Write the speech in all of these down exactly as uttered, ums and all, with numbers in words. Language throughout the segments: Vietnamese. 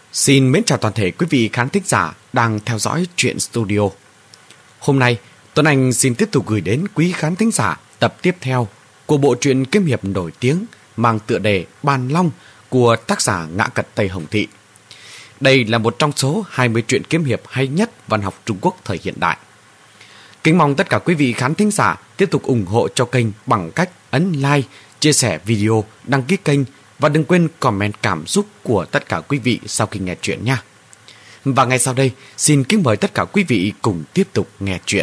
Xin mến chào toàn thể quý vị khán thính giả đang theo dõi Truyện Studio. Hôm nay, Tuấn Anh xin tiếp tục gửi đến quý khán thính giả tập tiếp theo của bộ truyện kiếm hiệp nổi tiếng mang tựa đề Bàn Long của tác giả Ngã Cật Tây Hồng Thị. Đây là một trong số hai mươi truyện kiếm hiệp hay nhất văn học Trung Quốc thời hiện đại. Kính mong tất cả quý vị khán thính giả tiếp tục ủng hộ cho kênh bằng cách ấn like, chia sẻ video, đăng ký kênh và đừng quên comment cảm xúc của tất cả quý vị sau khi nghe chuyện nha. Và ngay sau đây, xin kính mời tất cả quý vị cùng tiếp tục nghe chuyện.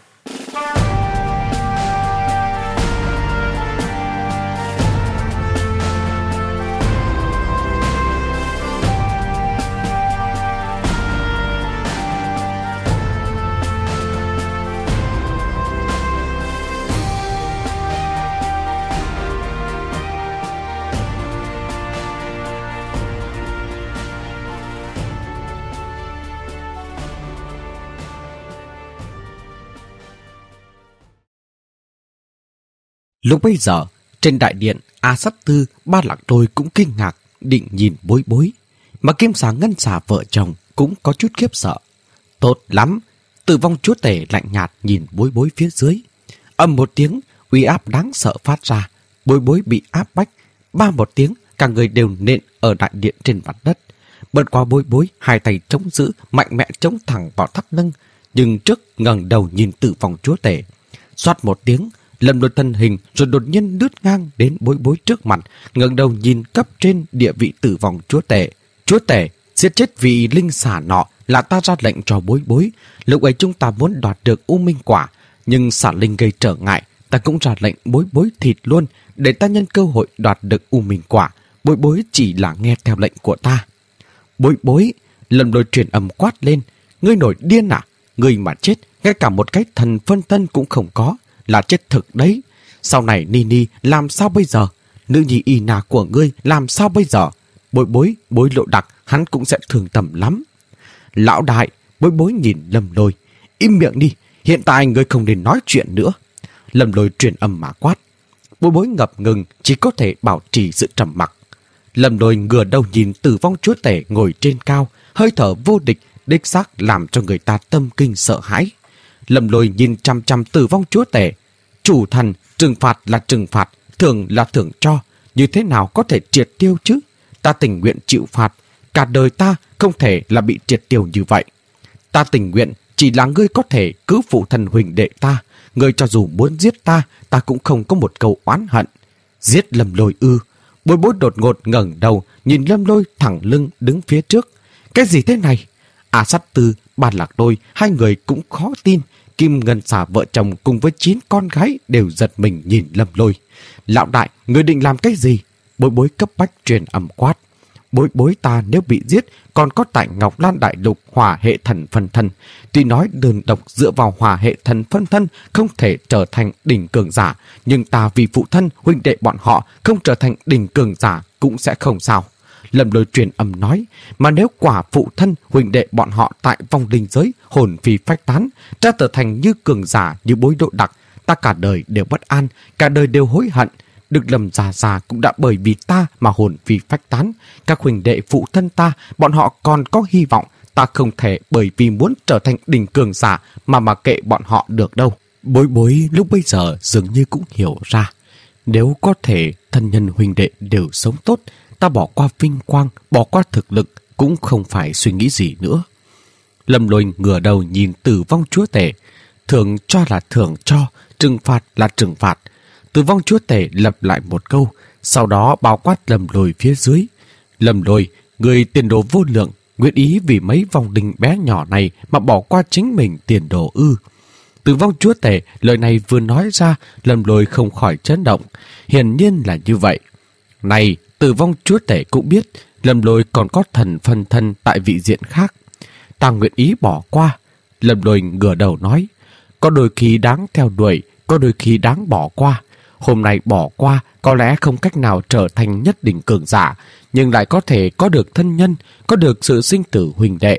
Lúc bấy giờ, trên đại điện, A Sát Tư, Ba Lạc Đôi cũng kinh ngạc, định nhìn Bối Bối. Mà Kim Xà Ngân Xà vợ chồng cũng có chút khiếp sợ. Tốt lắm, Tử Vong Chúa Tể lạnh nhạt nhìn Bối Bối phía dưới. Ầm một tiếng, uy áp đáng sợ phát ra. Bối Bối bị áp bách. Ba một tiếng, cả người đều nện ở đại điện trên mặt đất. Bật qua Bối Bối, hai tay chống giữ, mạnh mẽ chống thẳng vào thắt lưng. Nhưng trước ngẩng đầu nhìn Tử Vong Chúa Tể. Xoát một tiếng, Lâm Lôi thân hình rồi đột nhiên lướt ngang đến Bối Bối trước mặt, ngẩng đầu nhìn cấp trên địa vị Tử Vong Chúa Tể. Chúa Tể, giết chết vị linh xà nọ là ta ra lệnh cho Bối Bối. Lúc ấy chúng ta muốn đoạt được U Minh Quả, nhưng xà linh gây trở ngại, ta cũng ra lệnh Bối Bối thịt luôn để ta nhân cơ hội đoạt được U Minh Quả. Bối Bối chỉ là nghe theo lệnh của ta. Bối Bối, Lâm Lôi truyền âm quát lên, ngươi nổi điên à? Ngươi mà chết, ngay cả một cái thần phân thân cũng không có, là chết thực đấy. Sau này Nini làm sao bây giờ? Nữ nhi y nà của ngươi làm sao bây giờ? Bối Bối, Bối Lộ Đặc, hắn cũng sẽ thương tâm lắm. Lão đại, Bối Bối nhìn Lâm Lôi. Im miệng đi, hiện tại ngươi không nên nói chuyện nữa. Lâm Lôi truyền âm mà quát. Bối Bối ngập ngừng, chỉ có thể bảo trì sự trầm mặc. Lâm Lôi ngửa đầu nhìn Tử Vong Chúa Tể ngồi trên cao, hơi thở vô địch, đích xác làm cho người ta tâm kinh sợ hãi. Lâm Lôi nhìn chăm chăm Tử Vong Chúa Tể. Chủ thần, trừng phạt là trừng phạt, thưởng là thưởng cho, như thế nào có thể triệt tiêu chứ? Ta tình nguyện chịu phạt, cả đời ta không thể là bị triệt tiêu như vậy. Ta tình nguyện chỉ là ngươi có thể cứu phụ thần huỳnh đệ ta, ngươi cho dù muốn giết ta, ta cũng không có một câu oán hận. Giết Lâm Lôi ư? Bối Bối đột ngột ngẩng đầu, nhìn Lâm Lôi thẳng lưng đứng phía trước. Cái gì thế này? A Sát Tư, Ba Lạc Đôi, hai người cũng khó tin. Kim Ngân Xà vợ chồng cùng với chín con gái đều giật mình nhìn Lâm Lôi. Lão đại, người định làm cái gì? Bối Bối cấp bách truyền âm quát. Bối Bối ta nếu bị giết, còn có tại Ngọc Lan Đại Lục hỏa hệ thần phân thân. Tuy nói đơn độc dựa vào hỏa hệ thần phân thân không thể trở thành đỉnh cường giả, nhưng ta vì phụ thân huynh đệ bọn họ không trở thành đỉnh cường giả cũng sẽ không sao. Lâm Lôi truyền âm nói, mà nếu quả phụ thân huynh đệ bọn họ tại vòng linh giới hồn phi phách tán, ra trở thành như cường giả như Bối Độ Đặc, ta cả đời đều bất an, cả đời đều hối hận. Được lầm già già cũng đã bởi vì ta mà hồn phi phách tán. Các huynh đệ phụ thân ta, bọn họ còn có hy vọng, ta không thể bởi vì muốn trở thành đỉnh cường giả mà mà kệ bọn họ được đâu. Bối Bối lúc bây giờ dường như cũng hiểu ra, nếu có thể thân nhân huynh đệ đều sống tốt, ta bỏ qua vinh quang, bỏ qua thực lực cũng không phải suy nghĩ gì nữa. Lâm Lôi ngửa đầu nhìn Tử Vong Chúa Tể. Thưởng cho là thưởng cho, trừng phạt là trừng phạt. Tử Vong Chúa Tể lặp lại một câu, sau đó bao quát Lâm Lôi phía dưới. Lâm Lôi, người tiền đồ vô lượng, nguyện ý vì mấy vòng đình bé nhỏ này mà bỏ qua chính mình tiền đồ ư? Tử Vong Chúa Tể lời này vừa nói ra, Lâm Lôi không khỏi chấn động. Hiển nhiên là như vậy. Này, Tử Vong Chúa Tể cũng biết Lâm Lôi còn có thần phân thân tại vị diện khác. Ta nguyện ý bỏ qua. Lâm Lôi ngửa đầu nói, có đôi khi đáng theo đuổi, có đôi khi đáng bỏ qua. Hôm nay bỏ qua có lẽ không cách nào trở thành nhất đỉnh cường giả, nhưng lại có thể có được thân nhân, có được sự sinh tử huỳnh đệ.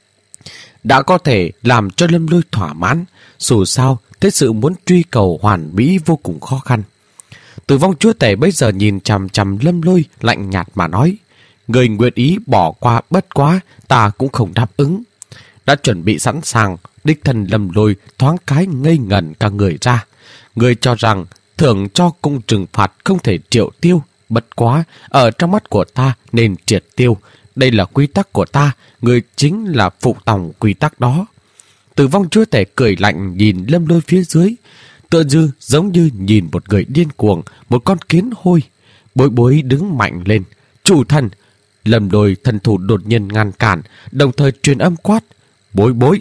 Đã có thể làm cho Lâm Lôi thỏa mãn, dù sao thế sự muốn truy cầu hoàn mỹ vô cùng khó khăn. Tử Vong Chúa Tể bây giờ nhìn chằm chằm Lâm Lôi lạnh nhạt mà nói, người nguyện ý bỏ qua bất quá, ta cũng không đáp ứng. Đã chuẩn bị sẵn sàng, đích thân Lâm Lôi thoáng cái ngây ngẩn cả người ra. Người cho rằng thưởng cho cung trừng phạt không thể triệu tiêu, bất quá ở trong mắt của ta nên triệt tiêu. Đây là quy tắc của ta, người chính là phụ tòng quy tắc đó. Tử vong chúa tể cười lạnh nhìn Lâm Lôi phía dưới, tựa như giống như nhìn một người điên cuồng, một con kiến hôi. Bối Bối đứng mạnh lên. Chủ thần! Lâm Lôi thần thủ đột nhiên ngăn cản, đồng thời truyền âm quát. Bối Bối!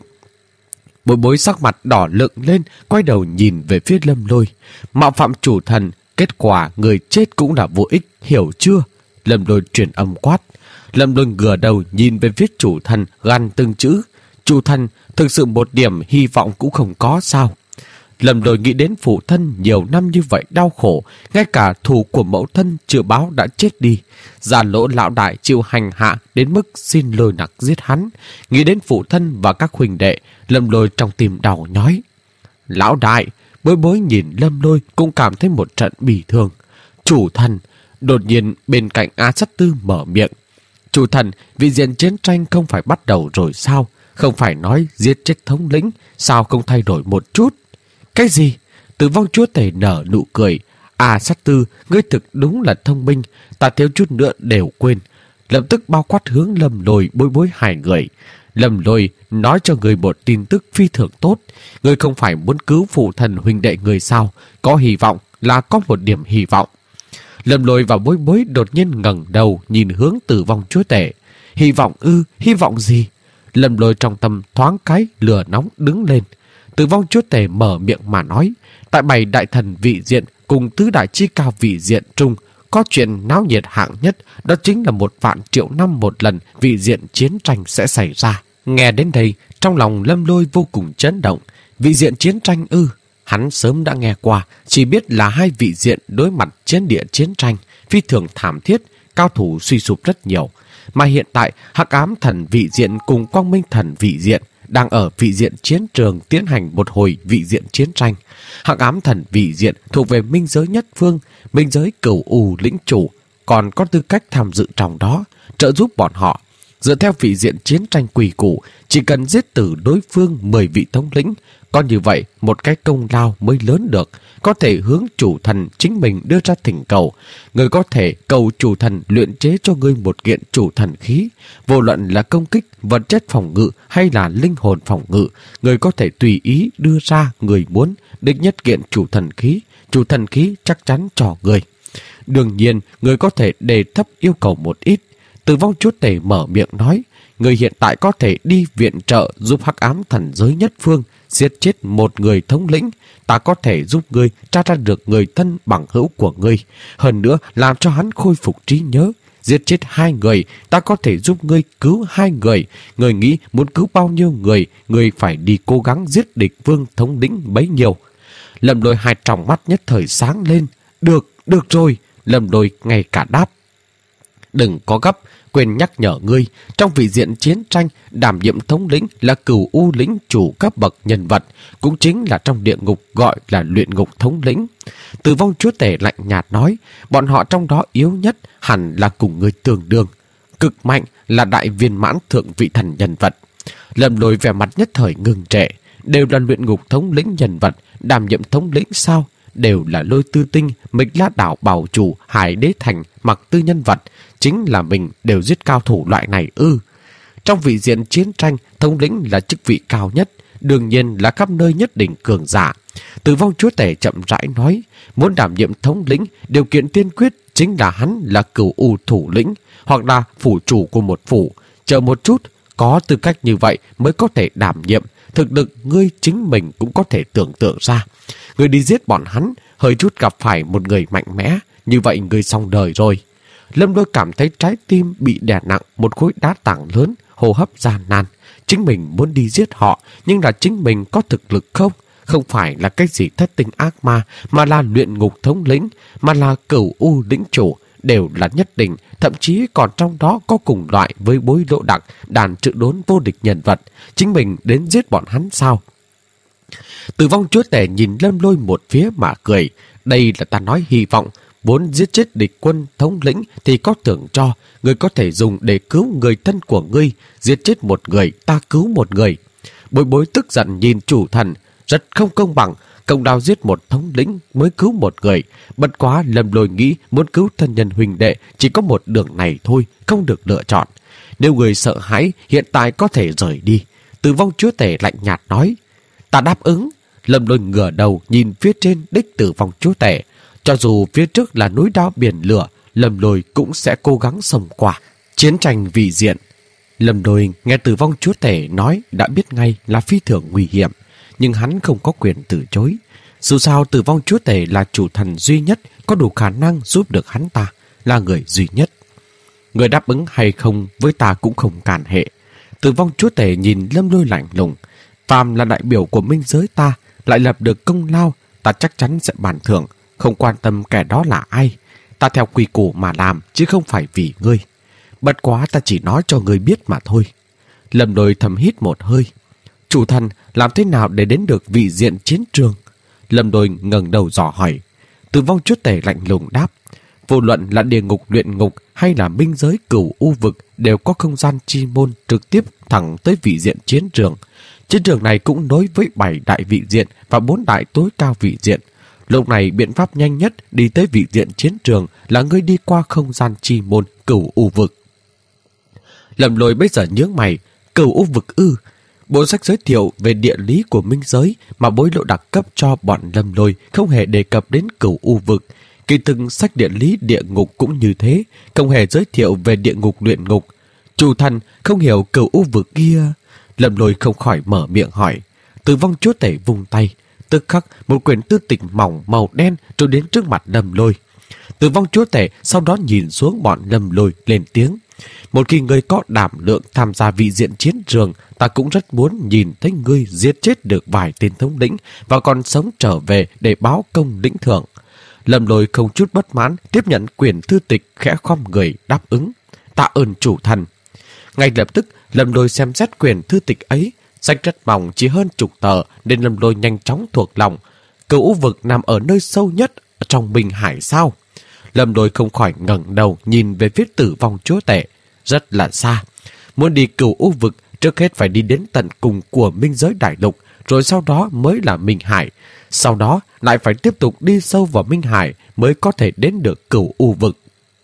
Bối Bối sắc mặt đỏ lựng lên, quay đầu nhìn về phía Lâm Lôi. Mạo phạm chủ thần, kết quả người chết cũng là vô ích, hiểu chưa? Lâm Lôi truyền âm quát. Lâm Lôi ngửa đầu nhìn về phía chủ thần, gằn từng chữ. Chủ thần, thực sự một điểm hy vọng cũng không có sao? Lâm Lôi nghĩ đến phụ thân nhiều năm như vậy đau khổ, ngay cả thù của mẫu thân chưa báo đã chết đi. Già Lỗ lão đại chịu hành hạ đến mức xin Lôi nặc giết hắn. Nghĩ đến phụ thân và các huynh đệ, Lâm Lôi trong tim đau nhói. Lão đại! Bối Bối nhìn Lâm Lôi cũng cảm thấy một trận bỉ thương. Chủ thần! Đột nhiên bên cạnh A Sắt Tư mở miệng. Chủ thần, vị diện chiến tranh không phải bắt đầu rồi sao? Không phải nói giết chết thống lĩnh, sao không thay đổi một chút? Cái gì? Tử vong chúa tể nở nụ cười. À Sát Tư, ngươi thực đúng là thông minh, ta thiếu chút nữa đều quên. Lập tức bao quát hướng Lâm Lôi Bối Bối hai người. Lâm Lôi nói cho người một tin tức phi thường tốt. Ngươi không phải muốn cứu phụ thần huynh đệ người sao? Có hy vọng là có một điểm hy vọng. Lâm Lôi và Bối Bối đột nhiên ngẩng đầu nhìn hướng tử vong chúa tể. Hy vọng ư? Hy vọng gì? Lâm Lôi trong tâm thoáng cái lửa nóng đứng lên. Tử vong chúa tể mở miệng mà nói. Tại bảy đại thần vị diện cùng tứ đại chi cao vị diện trung có chuyện náo nhiệt hạng nhất, đó chính là một vạn triệu năm một lần vị diện chiến tranh sẽ xảy ra. Nghe đến đây, trong lòng Lâm Lôi vô cùng chấn động. Vị diện chiến tranh ư? Hắn sớm đã nghe qua, chỉ biết là hai vị diện đối mặt chiến địa chiến tranh, phi thường thảm thiết, cao thủ suy sụp rất nhiều. Mà hiện tại, Hắc Ám thần vị diện cùng Quang Minh thần vị diện đang ở vị diện chiến trường tiến hành một hồi vị diện chiến tranh. Hắc Ám thần vị diện thuộc về minh giới nhất phương, minh giới Cửu U lĩnh chủ, còn có tư cách tham dự trong đó, trợ giúp bọn họ. Dựa theo vị diện chiến tranh quỷ củ, chỉ cần giết tử đối phương mười vị thống lĩnh, có như vậy một cái công lao mới lớn được, có thể hướng chủ thần chính mình đưa ra thỉnh cầu. Người có thể cầu chủ thần luyện chế cho ngươi một kiện chủ thần khí, vô luận là công kích, vật chất phòng ngự hay là linh hồn phòng ngự, người có thể tùy ý đưa ra người muốn đích nhất kiện chủ thần khí, chủ thần khí chắc chắn cho người. Đương nhiên, người có thể đề thấp yêu cầu một ít. Tử vong chúa tể mở miệng nói, người hiện tại có thể đi viện trợ giúp Hắc Ám thần giới nhất phương giết chết một người thống lĩnh, ta có thể giúp ngươi tra ra được người thân bằng hữu của ngươi, hơn nữa làm cho hắn khôi phục trí nhớ. Giết chết hai người, ta có thể giúp ngươi cứu hai người. Ngươi nghĩ muốn cứu bao nhiêu người, ngươi phải đi cố gắng giết địch vương thống lĩnh bấy nhiêu. Lâm Lôi hai tròng mắt nhất thời sáng lên. Được, được rồi. Lâm Lôi ngay cả đáp. Đừng có gấp, quên nhắc nhở ngươi, trong vị diện chiến tranh, đảm nhiệm thống lĩnh là Cửu U lĩnh chủ cấp bậc nhân vật, cũng chính là trong địa ngục gọi là luyện ngục thống lĩnh. Tử vong chúa tể lạnh nhạt nói, bọn họ trong đó yếu nhất hẳn là cùng ngươi tương đương. Cực mạnh là đại viên mãn thượng vị thần nhân vật. Lâm Lôi vẻ mặt nhất thời ngừng trệ, đều là luyện ngục thống lĩnh nhân vật, đảm nhiệm thống lĩnh sao? Đều là Lôi Tư Tinh, Mịch La Đảo bảo chủ, Hải Đế Thành, Mặc Tư nhân vật, chính là mình đều giết cao thủ loại này ư? Trong vị diện chiến tranh, thống lĩnh là chức vị cao nhất, đương nhiên là khắp nơi nhất định cường giả. Tử vong chúa tể chậm rãi nói, muốn đảm nhiệm thống lĩnh, điều kiện tiên quyết chính là hắn là Cửu U thủ lĩnh, hoặc là phủ chủ của một phủ. Chờ một chút, có tư cách như vậy mới có thể đảm nhiệm. Thực lực ngươi chính mình cũng có thể tưởng tượng ra. Ngươi đi giết bọn hắn, hơi chút gặp phải một người mạnh mẽ, như vậy ngươi xong đời rồi. Lâm Lôi cảm thấy trái tim bị đè nặng một khối đá tảng lớn, hô hấp gian nan. Chính mình muốn đi giết họ, nhưng là chính mình có thực lực không? Không phải là cái gì thất tinh ác ma, mà là luyện ngục thống lĩnh, mà là Cửu U lĩnh chủ, đều là nhất định, thậm chí còn trong đó có cùng loại với Bối Lỗ Đặc, đàn trự đốn vô địch nhân vật. Chính mình đến giết bọn hắn sao? Tử vong chúa tể nhìn Lâm Lôi một phía mà cười. Đây là ta nói hy vọng. vốn giết chết địch quân thống lĩnh thì có thưởng cho, ngươi có thể dùng để cứu người thân của ngươi, giết chết một người, ta cứu một người. Bối Bối tức giận nhìn chủ thần, rất không công bằng, công đao giết một thống lĩnh mới cứu một người. Bất quá Lâm Lôi nghĩ muốn cứu thân nhân huynh đệ chỉ có một đường này thôi, không được lựa chọn. Nếu người sợ hãi, hiện tại có thể rời đi. Tử Vong Chúa Tể lạnh nhạt nói. Ta đáp ứng. Lâm Lôi ngửa đầu nhìn phía trên đích Tử Vong Chúa Tể. Cho dù phía trước là núi đao biển lửa, Lâm Lôi cũng sẽ cố gắng xông qua. Chiến tranh vì diện. Lâm Lôi nghe Tử Vong Chúa Tể nói đã biết ngay là phi thường nguy hiểm, nhưng hắn không có quyền từ chối. Dù sao Tử Vong Chúa Tể là chủ thần duy nhất có đủ khả năng giúp được hắn ta, là người duy nhất. Người đáp ứng hay không với ta cũng không cản hệ. Tử Vong Chúa Tể nhìn Lâm Lôi lạnh lùng. Phàm là đại biểu của minh giới ta, lại lập được công lao, ta chắc chắn sẽ bàn thưởng, không quan tâm kẻ đó là ai. Ta theo quy củ mà làm, chứ không phải vì ngươi. Bất quá ta chỉ nói cho ngươi biết mà thôi. Lâm Lôi thầm hít một hơi. Chủ thần làm thế nào để đến được vị diện chiến trường? Lâm Lôi ngẩng đầu dò hỏi. Tử Vong Chúa Tể lạnh lùng đáp. Vô luận là địa ngục luyện ngục hay là minh giới cửu u vực đều có không gian chi môn trực tiếp thẳng tới vị diện chiến trường. Chiến trường này cũng nối với bảy đại vị diện và bốn đại tối cao vị diện. Lúc này biện pháp nhanh nhất đi tới vị diện chiến trường là ngươi đi qua không gian chi môn cửu u vực. Lâm Lôi bây giờ nhướng mày. Cửu u vực ư? Bộ sách giới thiệu về địa lý của minh giới mà Bối Lộ đặc cấp cho bọn Lâm Lôi không hề đề cập đến cửu u vực. Kỳ thực sách địa lý địa ngục cũng như thế, không hề giới thiệu về địa ngục luyện ngục. Chủ thần không hiểu cửu u vực kia. Lâm Lôi không khỏi mở miệng hỏi. Tử Vong Chúa Tể vung tay, tức khắc một quyển tư tịch mỏng màu đen trôi đến trước mặt Lâm Lôi. Tử Vong Chúa Tể sau đó nhìn xuống bọn Lâm Lôi lên tiếng. Một khi ngươi có đảm lượng tham gia vị diện chiến trường, ta cũng rất muốn nhìn thấy ngươi giết chết được vài tên thống lĩnh và còn sống trở về để báo công lĩnh thưởng. Lâm Lôi không chút bất mãn tiếp nhận quyển thư tịch, khẽ khom người đáp ứng. Tạ ơn chủ thần. Ngay lập tức Lâm Lôi xem xét quyển thư tịch ấy. Sách rất mỏng, chỉ hơn chục tờ, nên Lâm Lôi nhanh chóng thuộc lòng. Cửu vực nằm ở nơi sâu nhất trong Bình Hải sao? Lâm Lôi không khỏi ngẩng đầu nhìn về phía Tử Vong Chúa Tể. Rất là xa. Muốn đi cửu u vực, trước hết phải đi đến tận cùng của minh giới đại lục, rồi sau đó mới là Minh Hải. Sau đó lại phải tiếp tục đi sâu vào Minh Hải mới có thể đến được cửu u vực.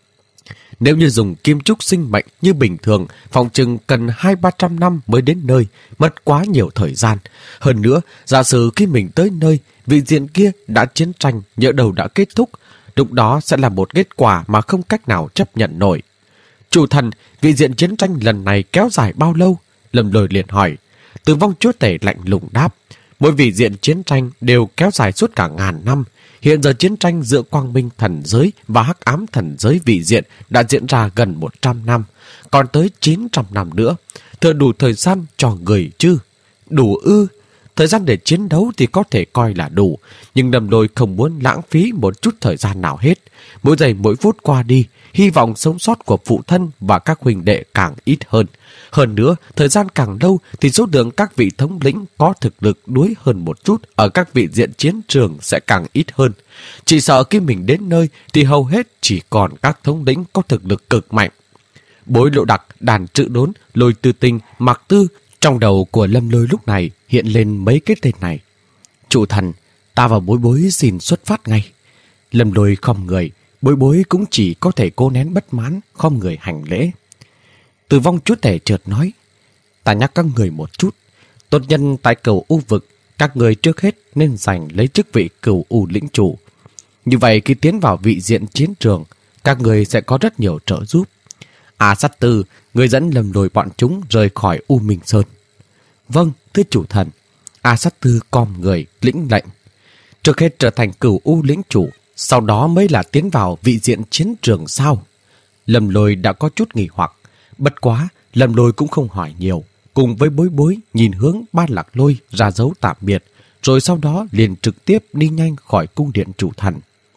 Nếu như dùng kim trúc sinh mệnh như bình thường, phòng chừng cần hai ba trăm năm mới đến nơi, mất quá nhiều thời gian. Hơn nữa, giả sử khi mình tới nơi, vị diện kia đã chiến tranh, nhỡ đầu đã kết thúc, lúc đó sẽ là một kết quả mà không cách nào chấp nhận nổi. Chủ thần, vị diện chiến tranh lần này kéo dài bao lâu? Lâm Lôi liền hỏi. Tử Vong Chúa Tể lạnh lùng đáp. Mỗi vị diện chiến tranh đều kéo dài suốt cả ngàn năm. Hiện giờ chiến tranh giữa Quang Minh thần giới và Hắc Ám thần giới vị diện đã diễn ra gần một trăm năm, còn tới chín trăm năm nữa. Thừa đủ thời gian cho người chứ? Đủ ư? Thời gian để chiến đấu thì có thể coi là đủ, nhưng Lâm Lôi không muốn lãng phí một chút thời gian nào hết. Mỗi giây mỗi phút qua đi, hy vọng sống sót của phụ thân và các huynh đệ càng ít hơn. Hơn nữa, thời gian càng lâu thì số lượng các vị thống lĩnh có thực lực đuối hơn một chút ở các vị diện chiến trường sẽ càng ít hơn. Chỉ sợ khi mình đến nơi thì hầu hết chỉ còn các thống lĩnh có thực lực cực mạnh. Bối Lộ đặc, Đàn Trự Đốn, Lôi Tư Tinh, Mạc Tư. Trong đầu của Lâm Lôi lúc này hiện lên mấy cái tên này. Chủ thần, ta và Bối Bối xin xuất phát ngay. Lâm Lôi khom người, Bối Bối cũng chỉ có thể cố nén bất mãn, khom người hành lễ. Tử Vong Chúa Tể chợt nói. Ta nhắc các người một chút. Tốt nhân tại cửu u vực, các người trước hết nên giành lấy chức vị cửu u lĩnh chủ. Như vậy khi tiến vào vị diện chiến trường, các người sẽ có rất nhiều trợ giúp. A Sát Tư, người dẫn Lâm Lôi bọn chúng rời khỏi U Minh Sơn. Vâng, thưa chủ thần. A Sát Tư com người lĩnh lệnh. Trước hết trở thành cửu u lĩnh chủ, sau đó mới là tiến vào vị diện chiến trường sao? Lâm Lôi đã có chút nghi hoặc. Bất quá, Lâm Lôi cũng không hỏi nhiều. Cùng với Bối Bối nhìn hướng Ba Lạc Lôi ra dấu tạm biệt, rồi sau đó liền trực tiếp đi nhanh khỏi cung điện chủ thần.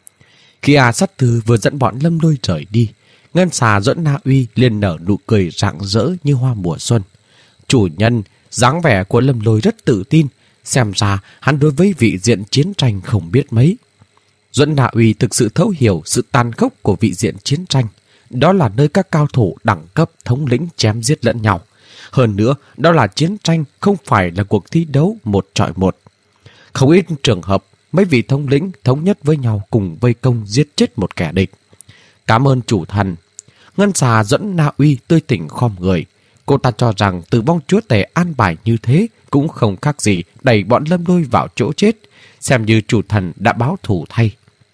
Khi A Sát Tư vừa dẫn bọn Lâm Lôi rời đi, Ngân Xà Duẫn Na Uy liền nở nụ cười rạng rỡ như hoa mùa xuân. Chủ nhân, dáng vẻ của Lâm Lôi rất tự tin, xem ra hắn đối với vị diện chiến tranh không biết mấy. Duẫn Na Uy thực sự thấu hiểu sự tàn khốc của vị diện chiến tranh. Đó là nơi các cao thủ đẳng cấp thống lĩnh chém giết lẫn nhau. Hơn nữa, đó là chiến tranh, không phải là cuộc thi đấu một chọi một. Không ít trường hợp, mấy vị thống lĩnh thống nhất với nhau cùng vây công giết chết một kẻ địch. Cảm ơn chủ thần. Ngân xà Duẫn Na Uy tươi tỉnh khom người. Cô ta cho rằng tử vong chúa tể an bài như thế cũng không khác gì đẩy bọn Lâm Lôi vào chỗ chết, xem như chủ thần đã báo thù thay.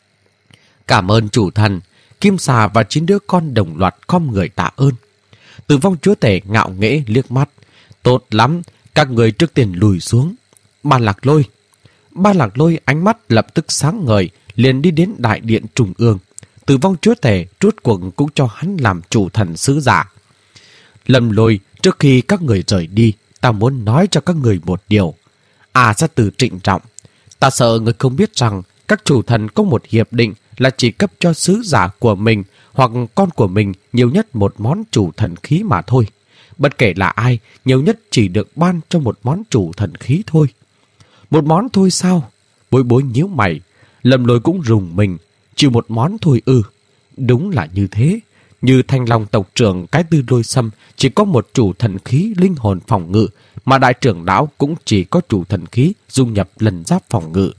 Cảm ơn chủ thần. Kim xà và chín đứa con đồng loạt khom người tạ ơn. Tử vong chúa tể ngạo nghễ liếc mắt. Tốt lắm, các người trước tiên lùi xuống. Ba Lạc Lôi. Ba Lạc Lôi ánh mắt lập tức sáng ngời, liền đi đến đại điện trung ương. Tử vong chúa tể rút cuộc cũng cho hắn làm chủ thần sứ giả. Lâm Lôi, trước khi các người rời đi, ta muốn nói cho các người một điều. À ra từ trịnh trọng. Ta sợ người không biết rằng các chủ thần có một hiệp định là chỉ cấp cho sứ giả của mình hoặc con của mình nhiều nhất một món chủ thần khí mà thôi. Bất kể là ai, nhiều nhất chỉ được ban cho một món chủ thần khí thôi. Một món thôi sao? Bối bối nhíu mày. Lâm Lôi cũng rùng mình. Chỉ một món thôi ư? Đúng là như thế. Như Thanh Long tộc trưởng cái Tư Lôi Sâm chỉ có một chủ thần khí linh hồn phòng ngự, mà đại trưởng lão cũng chỉ có chủ thần khí dung nhập lần giáp phòng ngự.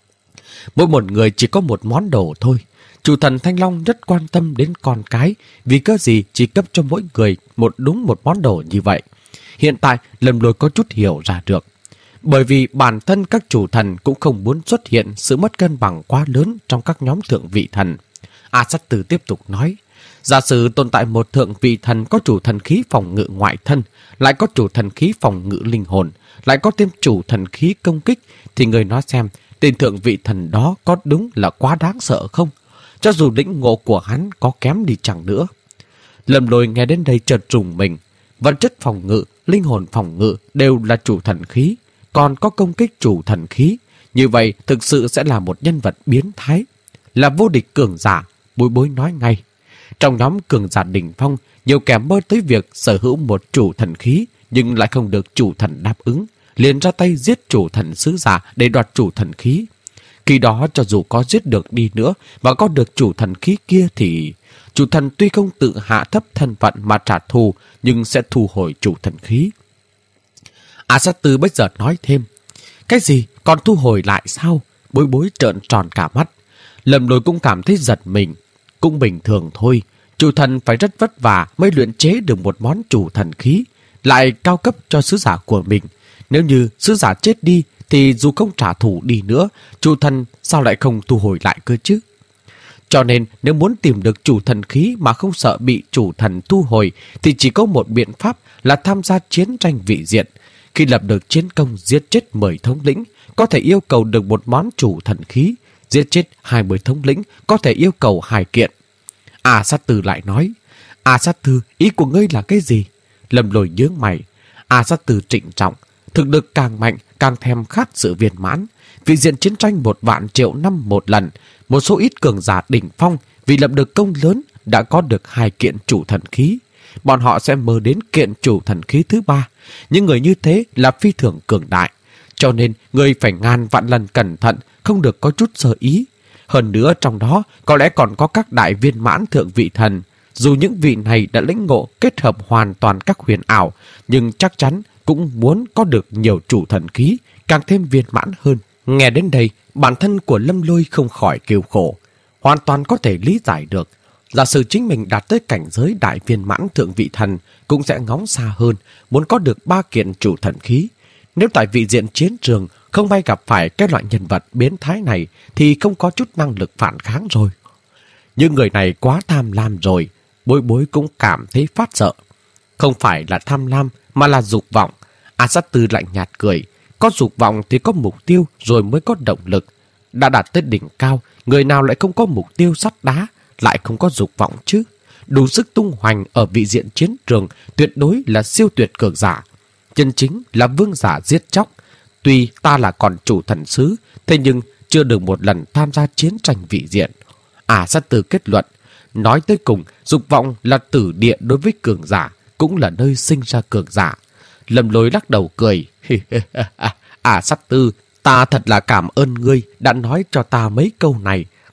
Mỗi một người chỉ có một món đồ thôi. Chủ thần Thanh Long rất quan tâm đến con cái, vì cớ gì chỉ cấp cho mỗi người một đúng một món đồ như vậy. Hiện tại Lâm Lôi có chút hiểu ra được. Bởi vì bản thân các chủ thần cũng không muốn xuất hiện sự mất cân bằng quá lớn trong các nhóm thượng vị thần. A Sát Tử tiếp tục nói, giả sử tồn tại một thượng vị thần có chủ thần khí phòng ngự ngoại thân, lại có chủ thần khí phòng ngự linh hồn, lại có thêm chủ thần khí công kích, thì người nói xem, tên thượng vị thần đó có đúng là quá đáng sợ không? Cho dù lĩnh ngộ của hắn có kém đi chẳng nữa. Lâm Lôi nghe đến đây chợt rùng mình. Vật chất phòng ngự, linh hồn phòng ngự đều là chủ thần khí, còn có công kích chủ thần khí. Như vậy thực sự sẽ là một nhân vật biến thái, là vô địch cường giả. Bối bối nói ngay. Trong nhóm cường giả đỉnh phong, nhiều kẻ mơ tới việc sở hữu một chủ thần khí, nhưng lại không được chủ thần đáp ứng, liền ra tay giết chủ thần sứ giả để đoạt chủ thần khí. Khi đó cho dù có giết được đi nữa và có được chủ thần khí kia thì chủ thần tuy không tự hạ thấp thân phận mà trả thù, nhưng sẽ thu hồi chủ thần khí. A Sát Tư bây giờ nói thêm, cái gì còn thu hồi lại sao? Bối bối trợn tròn cả mắt. Lâm Lôi cũng cảm thấy giật mình. Cũng bình thường thôi, chủ thần phải rất vất vả mới luyện chế được một món chủ thần khí, lại cao cấp cho sứ giả của mình. Nếu như sứ giả chết đi thì dù không trả thù đi nữa, chủ thần sao lại không thu hồi lại cơ chứ? Cho nên nếu muốn tìm được chủ thần khí mà không sợ bị chủ thần thu hồi thì chỉ có một biện pháp là tham gia chiến tranh vị diện. Khi lập được chiến công giết chết mười thống lĩnh, có thể yêu cầu được một món chủ thần khí. Giết chết hai mươi thống lĩnh, có thể yêu cầu hai kiện. A Sát Tư lại nói, A Sát Tư, ý của ngươi là cái gì? Lâm Lôi nhướng mày. A Sát Tư trịnh trọng, thực lực càng mạnh càng thèm khát sự viên mãn. Vị diện chiến tranh một vạn triệu năm một lần, một số ít cường giả đỉnh phong vì lập được công lớn đã có được hai kiện chủ thần khí. Bọn họ sẽ mơ đến kiện chủ thần khí thứ ba. Những người như thế là phi thường cường đại, cho nên người phải ngàn vạn lần cẩn thận, không được có chút sơ ý. Hơn nữa trong đó có lẽ còn có các đại viên mãn thượng vị thần. Dù những vị này đã lĩnh ngộ kết hợp hoàn toàn các huyền ảo, nhưng chắc chắn cũng muốn có được nhiều chủ thần khí, càng thêm viên mãn hơn. Nghe đến đây, bản thân của Lâm Lôi không khỏi kêu khổ. Hoàn toàn có thể lý giải được. Giả sử chính mình đạt tới cảnh giới đại viên mãn thượng vị thần, cũng sẽ ngóng xa hơn, muốn có được ba kiện chủ thần khí. Nếu tại vị diện chiến trường không may gặp phải cái loại nhân vật biến thái này thì không có chút năng lực phản kháng rồi. Nhưng người này quá tham lam rồi, Bối Bối cũng cảm thấy phát sợ. Không phải là tham lam mà là dục vọng. A Sát Tư lạnh nhạt cười. Có dục vọng thì có mục tiêu rồi mới có động lực. Đã đạt tới đỉnh cao, người nào lại không có mục tiêu sắt đá, lại không có dục vọng chứ? Đủ sức tung hoành ở vị diện chiến trường, tuyệt đối là siêu tuyệt cường giả. Chân chính là vương giả giết chóc. Tuy ta là còn chủ thần sứ, thế nhưng chưa được một lần tham gia chiến tranh vị diện. À Sát Tư kết luận, nói tới cùng, dục vọng là tử địa đối với cường giả, cũng là nơi sinh ra cường giả. Lâm Lôi lắc đầu cười. À Sát Tư, ta thật là cảm ơn ngươi đã nói cho ta mấy câu này.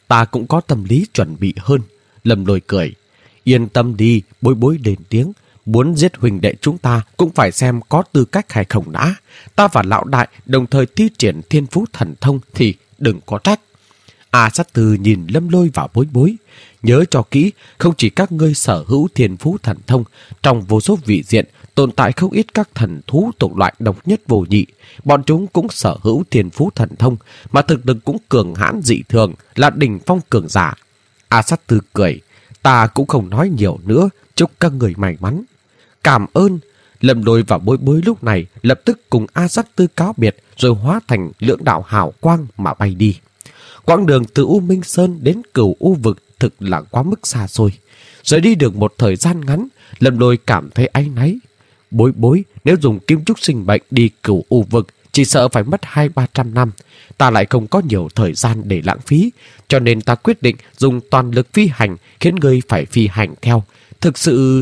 ta cũng có tâm lý chuẩn bị hơn. Lâm Lôi cười. Yên tâm đi, Bối Bối lên tiếng. Muốn giết huynh đệ chúng ta cũng phải xem có tư cách hay không đã. Ta và lão đại đồng thời thi triển thiên phú thần thông thì đừng có trách. A Sát Tư nhìn Lâm Lôi vào Bối Bối. Nhớ cho kỹ, không chỉ các ngươi sở hữu thiên phú thần thông, trong vô số vị diện tồn tại không ít các thần thú thuộc loại độc nhất vô nhị. Bọn chúng cũng sở hữu thiên phú thần thông, mà thực lực cũng cường hãn dị thường, là đỉnh phong cường giả. A Sát Tư cười. Ta cũng không nói nhiều nữa, chúc các người may mắn. Cảm ơn. Lâm Lôi và Bối Bối lúc này lập tức cùng A Sát Tư cáo biệt, rồi hóa thành lưỡng đạo hào quang mà bay đi. Quãng đường từ U Minh Sơn đến Cửu U Vực thực là quá mức xa xôi. Rời đi được một thời gian ngắn, Lâm Lôi cảm thấy áy náy. Bối Bối, nếu dùng kim trúc sinh mệnh đi Cửu U Vực, chỉ sợ phải mất hai ba trăm năm. Ta lại không có nhiều thời gian để lãng phí, cho nên ta quyết định dùng toàn lực phi hành, khiến ngươi phải phi hành theo. Thực sự...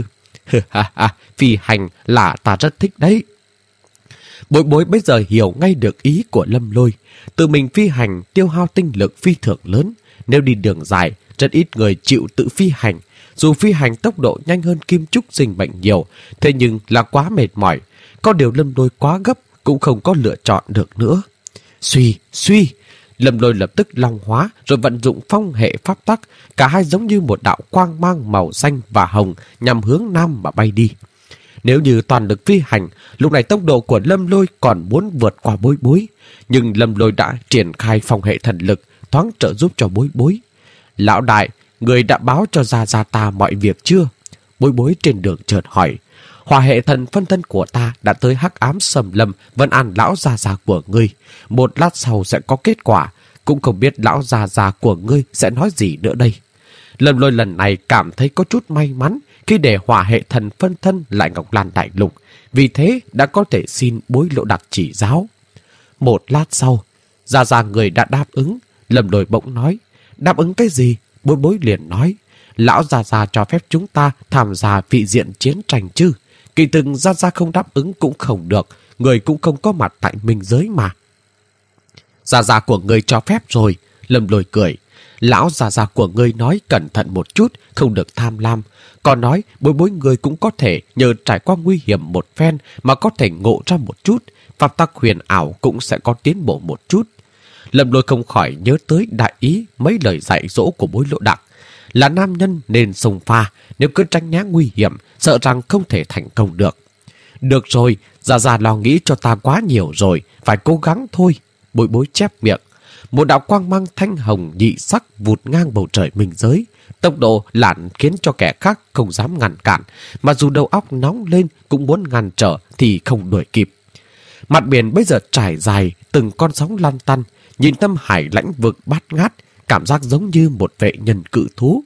phi hành là ta rất thích đấy. Bối Bối bây giờ hiểu ngay được ý của Lâm Lôi. Tự mình phi hành tiêu hao tinh lực phi thường lớn. Nếu đi đường dài, rất ít người chịu tự phi hành. Dù phi hành tốc độ nhanh hơn kim trúc sinh mệnh nhiều, thế nhưng là quá mệt mỏi. Có điều Lâm Lôi quá gấp, cũng không có lựa chọn được nữa. Suy, suy, Lâm Lôi lập tức long hóa rồi vận dụng phong hệ pháp tắc, cả hai giống như một đạo quang mang màu xanh và hồng nhằm hướng nam mà bay đi. Nếu như toàn lực phi hành, lúc này tốc độ của Lâm Lôi còn muốn vượt qua Bối Bối, nhưng Lâm Lôi đã triển khai phong hệ thần lực, thoáng trợ giúp cho Bối Bối. Lão đại, người đã báo cho Gia Gia ta mọi việc chưa? Bối Bối trên đường chợt hỏi. Hỏa hệ thần phân thân của ta đã tới Hắc Ám Sầm Lâm Vân An lão Gia Gia của ngươi. Một lát sau sẽ có kết quả. Cũng không biết lão Gia Gia của ngươi sẽ nói gì nữa đây. Lâm Lôi lần này cảm thấy có chút may mắn khi để hỏa hệ thần phân thân lại Ngọc Lan Đại Lục. Vì thế đã có thể xin Bối Lộ Đặc chỉ giáo. Một lát sau, Gia Gia người đã đáp ứng. Lâm Lôi bỗng nói. Đáp ứng cái gì? Bối Bối liền nói. Lão Gia Gia cho phép chúng ta tham gia vị diện chiến tranh chứ. Kỳ thực Gia Gia không đáp ứng cũng không được. Người cũng không có mặt tại minh giới mà. Gia Gia của người cho phép rồi. Lâm Lôi cười. Lão Gia Gia của ngươi nói cẩn thận một chút, không được tham lam. Còn nói Bối Bối người cũng có thể nhờ trải qua nguy hiểm một phen mà có thể ngộ ra một chút. Pháp tắc huyền ảo cũng sẽ có tiến bộ một chút. Lâm Lôi không khỏi nhớ tới đại ý mấy lời dạy dỗ của Bối Lộ Đặc. Là nam nhân nên xông pha, nếu cứ tránh né nguy hiểm, sợ rằng không thể thành công được. Được rồi, Gia Gia lo nghĩ cho ta quá nhiều rồi, phải cố gắng thôi. Bối Bối chép miệng. Một đạo quang mang thanh hồng nhị sắc vụt ngang bầu trời minh giới. Tốc độ lặn khiến cho kẻ khác không dám ngăn cản, mà dù đầu óc nóng lên cũng muốn ngăn trở thì không đuổi kịp. Mặt biển bây giờ trải dài, từng con sóng lăn tăn, nhìn tâm hải lãnh vực bát ngát, cảm giác giống như một vệ nhân cự thú.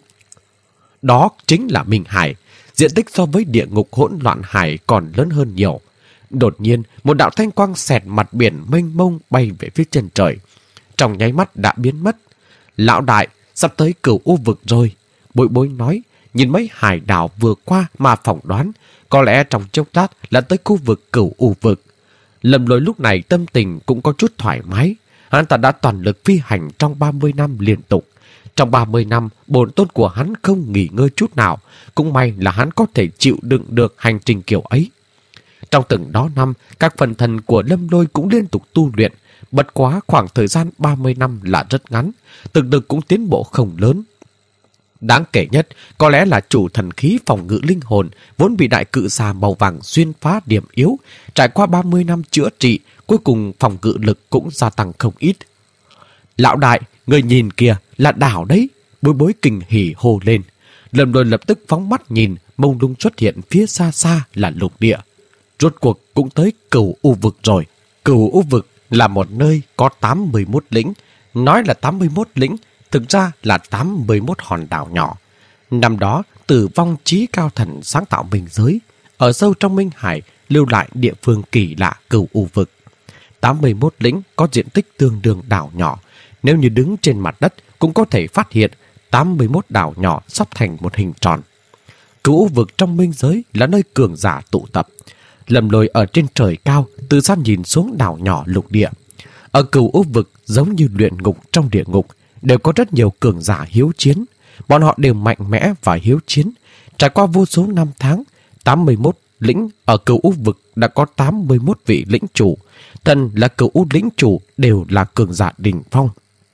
Đó chính là Minh Hải, diện tích so với địa ngục hỗn loạn hải còn lớn hơn nhiều. Đột nhiên, một đạo thanh quang xẹt mặt biển mênh mông bay về phía chân trời. Trong nháy mắt đã biến mất. Lão đại, sắp tới Cửu U Vực rồi. Bối Bối nói, nhìn mấy hải đảo vừa qua mà phỏng đoán, có lẽ trong chốc lát là tới khu vực Cửu U Vực. Lâm Lôi lúc này tâm tình cũng có chút thoải mái. Hắn ta đã toàn lực phi hành trong ba mươi năm liên tục. Trong ba mươi năm, bổn tôn của hắn không nghỉ ngơi chút nào. Cũng may là hắn có thể chịu đựng được hành trình kiểu ấy. Trong từng đó năm, các phần thần của Lâm Lôi cũng liên tục tu luyện. Bất quá khoảng thời gian ba mươi năm là rất ngắn, thực lực cũng tiến bộ không lớn. Đáng kể nhất có lẽ là chủ thần khí phòng ngự linh hồn vốn bị đại cự xà màu vàng xuyên phá điểm yếu. Trải qua ba mươi năm chữa trị, cuối cùng phòng ngự lực cũng gia tăng không ít. Lão đại, người nhìn kìa, là đảo đấy. Bối Bối kinh hỉ hô lên. Lâm Lôi lập tức phóng mắt nhìn, mông lung xuất hiện phía xa xa là lục địa. Rốt cuộc cũng tới Cửu U Vực rồi. Cửu U Vực là một nơi có tám mươi mốt lĩnh. Nói là tám mươi mốt lĩnh, thực ra là tám mươi mốt hòn đảo nhỏ. Năm đó, Tử Vong Chí Cao Thần sáng tạo minh giới, ở sâu trong Minh Hải lưu lại địa phương kỳ lạ Cửu U Vực. tám mươi mốt lĩnh có diện tích tương đương đảo nhỏ. Nếu như đứng trên mặt đất cũng có thể phát hiện tám mươi mốt đảo nhỏ sắp thành một hình tròn. Cửu U Vực trong minh giới là nơi cường giả tụ tập. Lâm Lôi ở trên trời cao, từ xa nhìn xuống đảo nhỏ lục địa. Ở Cửu U Vực giống như luyện ngục trong địa ngục, đều có rất nhiều cường giả hiếu chiến. Bọn họ đều mạnh mẽ và hiếu chiến. Trải qua vô số năm tháng, tám mươi mốt lĩnh ở Cửu U vực đã có tám mươi mốt vị lĩnh chủ. Thần là Cửu U lĩnh chủ đều là cường giả đỉnh phong.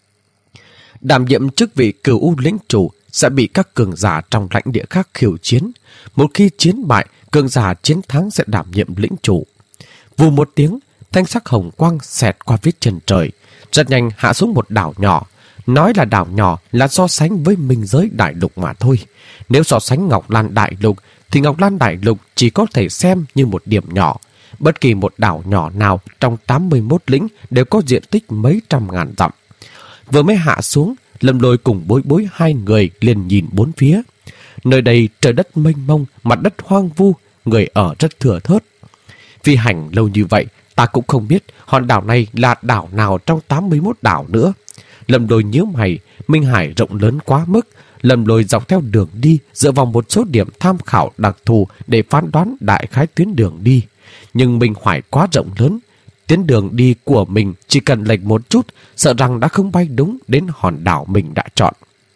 Đảm nhiệm chức vị Cửu U lĩnh chủ sẽ bị các cường giả trong lãnh địa khác khiêu chiến. Một khi chiến bại, cường giả chiến thắng sẽ đảm nhiệm lĩnh chủ. Vù một tiếng, thanh sắc hồng quang xẹt qua phía chân trời, rất nhanh hạ xuống một đảo nhỏ. Nói là đảo nhỏ là so sánh với minh giới đại lục mà thôi. Nếu so sánh Ngọc Lan đại lục thì Ngọc Lan đại lục chỉ có thể xem như một điểm nhỏ. Bất kỳ một đảo nhỏ nào trong tám mươi mốt lĩnh đều có diện tích mấy trăm ngàn dặm. Vừa mới hạ xuống, Lâm Lôi cùng Bối Bối hai người liền nhìn bốn phía. Nơi đây trời đất mênh mông, mặt đất hoang vu, người ở rất thừa thớt. Phi hành lâu như vậy, ta cũng không biết hòn đảo này là đảo nào trong tám mươi mốt đảo nữa. Lâm Lôi nhíu mày, Minh Hải rộng lớn quá mức. Lâm Lôi dọc theo đường đi dựa vào một số điểm tham khảo đặc thù để phán đoán đại khái tuyến đường đi. Nhưng Minh Hải quá rộng lớn, tuyến đường đi của mình chỉ cần lệch một chút, sợ rằng đã không bay đúng đến hòn đảo mình đã chọn.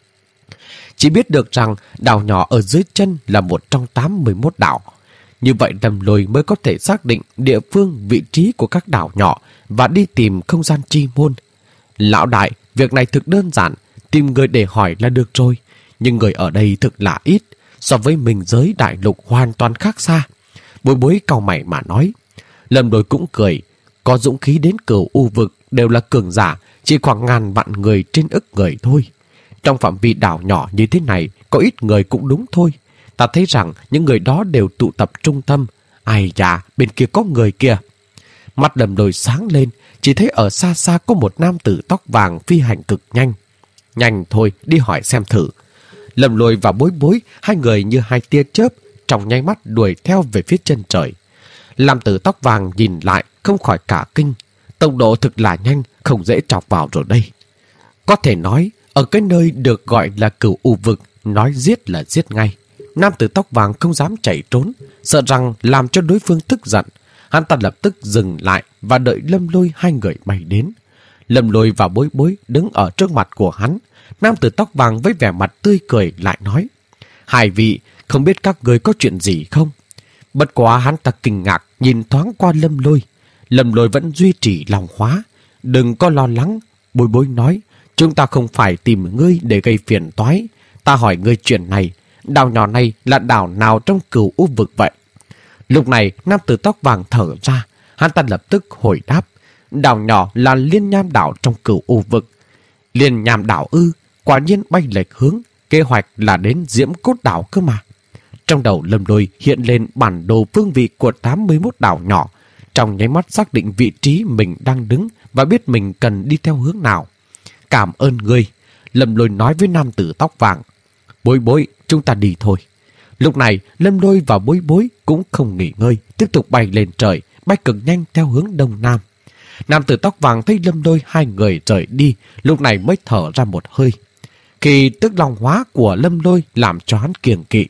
Chỉ biết được rằng đảo nhỏ ở dưới chân là một trong tám mươi mốt đảo. Như vậy Lâm Lôi mới có thể xác định địa phương, vị trí của các đảo nhỏ và đi tìm không gian chi môn. Lão đại, việc này thực đơn giản, tìm người để hỏi là được rồi. Nhưng người ở đây thực là ít, so với mình giới đại lục hoàn toàn khác xa. Bối Bối cau mày mà nói. Lâm Lôi cũng cười, có dũng khí đến Cửu U vực đều là cường giả, chỉ khoảng ngàn vạn người trên ức người thôi. Trong phạm vi đảo nhỏ như thế này, có ít người cũng đúng thôi. Ta thấy rằng những người đó đều tụ tập trung tâm. Ai da, bên kia có người kìa. Mắt Lâm Lôi sáng lên, chỉ thấy ở xa xa có một nam tử tóc vàng phi hành cực nhanh. Nhanh thôi, đi hỏi xem thử. Lâm Lôi và Bối Bối, hai người như hai tia chớp, trong nháy mắt đuổi theo về phía chân trời. Nam tử tóc vàng nhìn lại, không khỏi cả kinh. Tốc độ thực là nhanh, không dễ chọc vào rồi đây. Có thể nói, ở cái nơi được gọi là Cửu U vực, nói giết là giết ngay. Nam tử tóc vàng không dám chạy trốn, sợ rằng làm cho đối phương tức giận. Hắn ta lập tức dừng lại và đợi Lâm Lôi hai người bay đến. Lâm Lôi và Bối Bối đứng ở trước mặt của hắn. Nam tử tóc vàng với vẻ mặt tươi cười lại nói: Hai vị, không biết các người có chuyện gì không? Bất quá hắn ta kinh ngạc nhìn thoáng qua Lâm Lôi. Lâm Lôi vẫn duy trì lòng hóa. Đừng có lo lắng. Bối Bối nói: Chúng ta không phải tìm ngươi để gây phiền toái. Ta hỏi ngươi chuyện này, đảo nhỏ này là đảo nào trong Cửu U vực vậy? Lúc này nam tử tóc vàng thở ra. Hắn ta lập tức hồi đáp: Đảo nhỏ là Liên Nham đảo trong Cửu U vực. Liên Nham đảo ư? Quả nhiên bay lệch hướng. Kế hoạch là đến Diễm Cốt đảo cơ mà. Trong đầu Lâm Lôi hiện lên bản đồ phương vị của tám mươi mốt đảo nhỏ. Trong nháy mắt xác định vị trí mình đang đứng và biết mình cần đi theo hướng nào. Cảm ơn ngươi, Lâm Lôi nói với nam tử tóc vàng. Bối Bối, chúng ta đi thôi. Lúc này Lâm Lôi và Bối Bối cũng không nghỉ ngơi, tiếp tục bay lên trời, bay cực nhanh theo hướng đông nam. Nam tử tóc vàng thấy Lâm Lôi hai người rời đi, lúc này mới thở ra một hơi. Khi tức lòng hóa của Lâm Lôi làm cho hắn kiêng kỵ.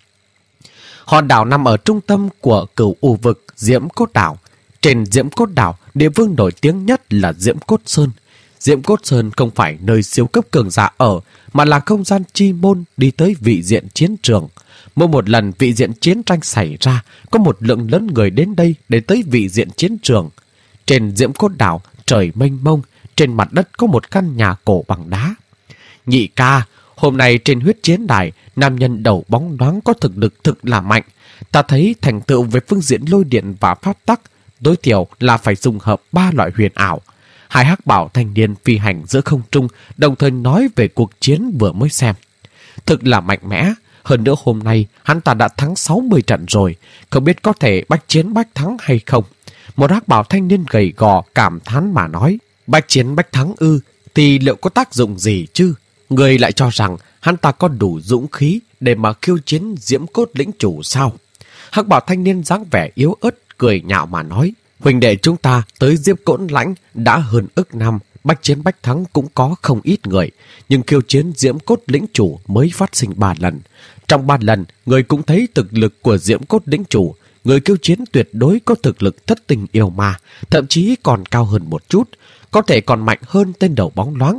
Hòn đảo nằm ở trung tâm của Cửu U vực Diễm Cốt đảo. Trên Diễm Cốt đảo, địa phương nổi tiếng nhất là Diễm Cốt Sơn. Diễm Cốt Sơn không phải nơi siêu cấp cường giả ở, mà là không gian chi môn đi tới vị diện chiến trường. Mỗi một lần vị diện chiến tranh xảy ra, có một lượng lớn người đến đây để tới vị diện chiến trường. Trên Diễm Cốt đảo, trời mênh mông, trên mặt đất có một căn nhà cổ bằng đá. Nhị ca, hôm nay trên huyết chiến đài, nam nhân đầu bóng loáng có thực lực thực là mạnh. Ta thấy thành tựu về phương diện lôi điện và pháp tắc, tối thiểu là phải dùng hợp ba loại huyền ảo. Hai hắc bảo thanh niên phi hành giữa không trung, đồng thời nói về cuộc chiến vừa mới xem. Thực là mạnh mẽ, hơn nữa hôm nay hắn ta đã thắng sáu mươi trận rồi, không biết có thể bách chiến bách thắng hay không. Một hắc bảo thanh niên gầy gò cảm thán mà nói: Bách chiến bách thắng ư, thì liệu có tác dụng gì chứ? Người lại cho rằng hắn ta có đủ dũng khí để mà khiêu chiến Diễm Cốt lĩnh chủ sao? Hắc bảo thanh niên dáng vẻ yếu ớt cười nhạo mà nói: Huynh đệ chúng ta tới Diễm Cốt lãnh đã hơn ức năm, bách chiến bách thắng cũng có không ít người, nhưng khiêu chiến Diễm Cốt lĩnh chủ mới phát sinh ba lần. Trong ba lần, người cũng thấy thực lực của Diễm Cốt lĩnh chủ. Người khiêu chiến tuyệt đối có thực lực thất tình yêu ma, thậm chí còn cao hơn một chút, có thể còn mạnh hơn tên đầu bóng loáng.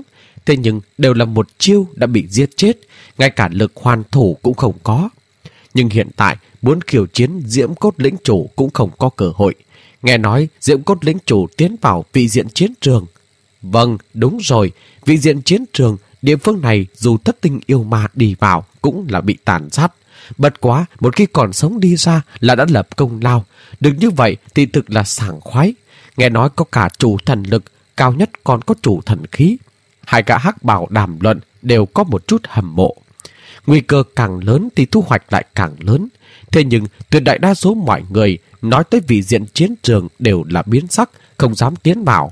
thế nhưng đều là một chiêu đã bị giết chết, ngay cả lực hoàn thủ cũng không có. Nhưng hiện tại muốn khiêu chiến Diễm Cốt lĩnh chủ cũng không có cơ hội. Nghe nói Diễm Cốt lĩnh chủ tiến vào vị diện chiến trường. Vâng, đúng rồi, vị diện chiến trường, địa phương này dù thất tinh yêu ma đi vào cũng là bị tàn sát. Bất quá, một khi còn sống đi ra là đã lập công lao. Được như vậy thì thực là sảng khoái. Nghe nói có cả chủ thần lực, cao nhất còn có chủ thần khí. Hai gã hắc bào đàm luận đều có một chút hâm mộ. Nguy cơ càng lớn thì thu hoạch lại càng lớn. Thế nhưng tuyệt đại đa số mọi người nói tới vị diện chiến trường đều là biến sắc, không dám tiến vào.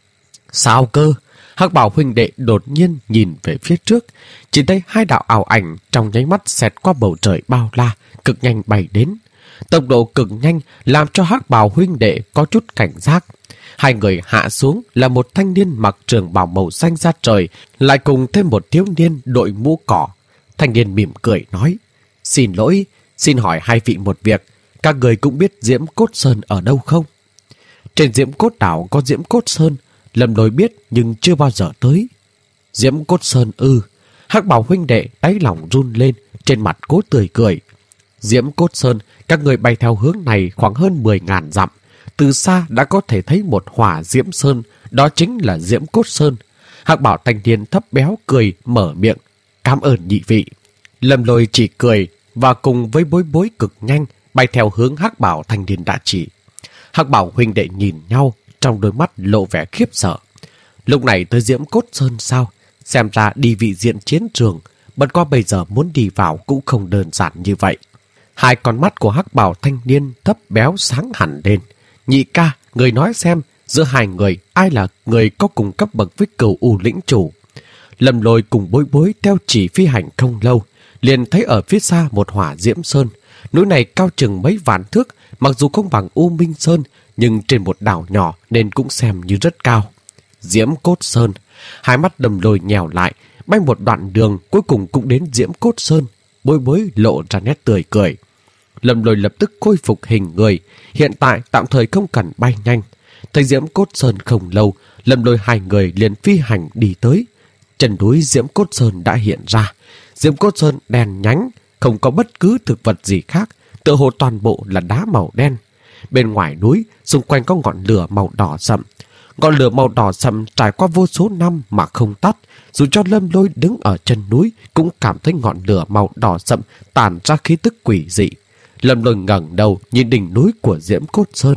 Sao cơ? Hắc Bảo huynh đệ đột nhiên nhìn về phía trước, chỉ thấy hai đạo ảo ảnh trong nháy mắt xẹt qua bầu trời bao la, cực nhanh bay đến. Tốc độ cực nhanh làm cho Hắc Bảo huynh đệ có chút cảnh giác. Hai người hạ xuống là một thanh niên mặc trường bào màu xanh da trời, lại cùng thêm một thiếu niên đội mũ cỏ. Thanh niên mỉm cười nói: "Xin lỗi, xin hỏi hai vị một việc, các người cũng biết Diễm Cốt Sơn ở đâu không?" Trên Diễm Cốt đảo có Diễm Cốt Sơn, Lâm Lôi biết nhưng chưa bao giờ tới. Diễm Cốt Sơn ư? Hắc Bảo huynh đệ đáy lòng run lên, trên mặt cố tươi cười. Diễm Cốt Sơn, các người bay theo hướng này khoảng hơn mười ngàn dặm. Từ xa đã có thể thấy một hỏa Diễm Sơn, đó chính là Diễm Cốt Sơn. Hắc Bảo thanh niên thấp béo cười mở miệng: "Cảm ơn nhị vị." Lâm Lôi chỉ cười và cùng với Bối Bối cực nhanh bay theo hướng Hắc Bảo thanh niên đã chỉ. Hắc Bảo huynh đệ nhìn nhau, trong đôi mắt lộ vẻ khiếp sợ. Lúc này tới Diễm Cốt Sơn sao? Xem ra đi vị diện chiến trường, bất qua bây giờ muốn đi vào cũng không đơn giản như vậy. Hai con mắt của Hắc Bảo thanh niên thấp béo sáng hẳn lên. "Nhị ca, người nói xem, giữa hai người ai là người có cùng cấp bậc với Cửu U lĩnh chủ?" Lâm Lôi cùng Bối Bối theo chỉ phi hành không lâu, liền thấy ở phía xa một hỏa Diễm Sơn. Núi này cao chừng mấy vạn thước, mặc dù không bằng U Minh Sơn, nhưng trên một đảo nhỏ nên cũng xem như rất cao. Diễm Cốt Sơn. Hai mắt Lâm Lôi nhèo lại, bay một đoạn đường cuối cùng cũng đến Diễm Cốt Sơn. Bối Bối lộ ra nét tươi cười. Lâm Lôi lập tức khôi phục hình người, hiện tại tạm thời không cần bay nhanh. Thấy Diễm Cốt Sơn không lâu, Lâm Lôi hai người liền phi hành đi tới. Chân núi Diễm Cốt Sơn đã hiện ra. Diễm Cốt Sơn đen nhánh, không có bất cứ thực vật gì khác, tựa hồ toàn bộ là đá màu đen. Bên ngoài núi, xung quanh có ngọn lửa màu đỏ sậm. Ngọn lửa màu đỏ sậm trải qua vô số năm mà không tắt. Dù cho Lâm Lôi đứng ở chân núi cũng cảm thấy ngọn lửa màu đỏ sậm tản ra khí tức quỷ dị. Lâm Lôi ngẩng đầu nhìn đỉnh núi của Diễm Cốt Sơn.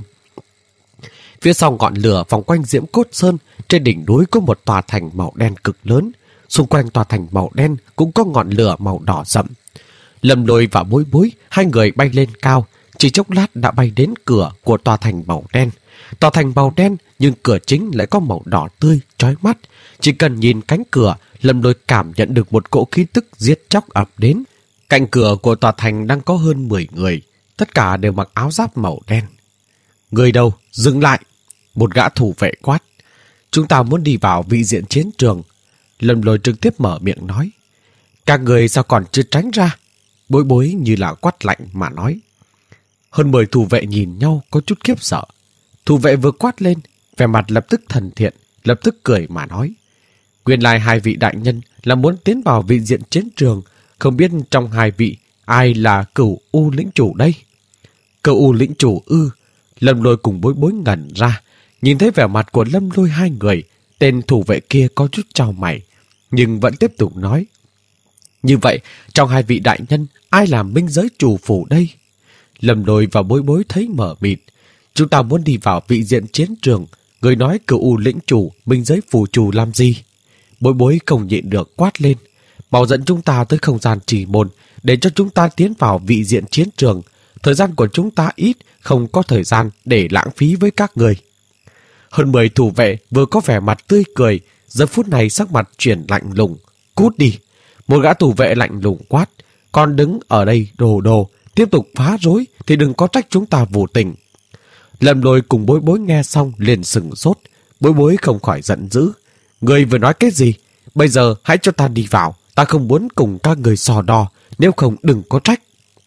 Phía sau ngọn lửa vòng quanh Diễm Cốt Sơn, trên đỉnh núi có một tòa thành màu đen cực lớn. Xung quanh tòa thành màu đen cũng có ngọn lửa màu đỏ sậm. Lâm Lôi và Bối Bối, hai người bay lên cao, chỉ chốc lát đã bay đến cửa của tòa thành màu đen. Tòa thành màu đen nhưng cửa chính lại có màu đỏ tươi, chói mắt. Chỉ cần nhìn cánh cửa, Lâm Lôi cảm nhận được một cỗ khí tức giết chóc ập đến. Cạnh cửa của tòa thành đang có hơn mười người, tất cả đều mặc áo giáp màu đen. "Người đâu? Dừng lại!" Một gã thủ vệ quát. "Chúng ta muốn đi vào vị diện chiến trường." Lâm Lôi trực tiếp mở miệng nói. "Các người sao còn chưa tránh ra?" Bối Bối như là quát lạnh mà nói. Hơn mười thủ vệ nhìn nhau có chút khiếp sợ. Thủ vệ vừa quát lên, vẻ mặt lập tức thần thiện, lập tức cười mà nói. "Nguyên lai hai vị đại nhân là muốn tiến vào vị diện chiến trường, không biết trong hai vị ai là Cửu U lĩnh chủ đây?" Cửu U lĩnh chủ ư? Lâm Lôi cùng Bối Bối ngẩn ra, nhìn thấy vẻ mặt của Lâm Lôi hai người, tên thủ vệ kia có chút chau mày, nhưng vẫn tiếp tục nói. "Như vậy, trong hai vị đại nhân, ai là minh giới chủ phủ đây?" Lâm Lôi và Bối Bối thấy mở mịt. "Chúng ta muốn đi vào vị diện chiến trường, người nói Cửu U lĩnh chủ, minh giới phủ chủ làm gì?" Bối Bối không nhịn được quát lên. "Bảo dẫn chúng ta tới không gian trì môn, để cho chúng ta tiến vào vị diện chiến trường. Thời gian của chúng ta ít, không có thời gian để lãng phí với các người." Hơn mười thủ vệ vừa có vẻ mặt tươi cười, giờ phút này sắc mặt chuyển lạnh lùng. "Cút đi!" Một gã thủ vệ lạnh lùng quát. "Còn đứng ở đây đồ đồ, tiếp tục phá rối thì đừng có trách chúng ta vô tình." Lâm Lôi cùng Bối Bối nghe xong liền sừng sốt. Bối Bối không khỏi giận dữ. "Người vừa nói cái gì? Bây giờ hãy cho ta đi vào, ta không muốn cùng các người sò đo, nếu không đừng có trách."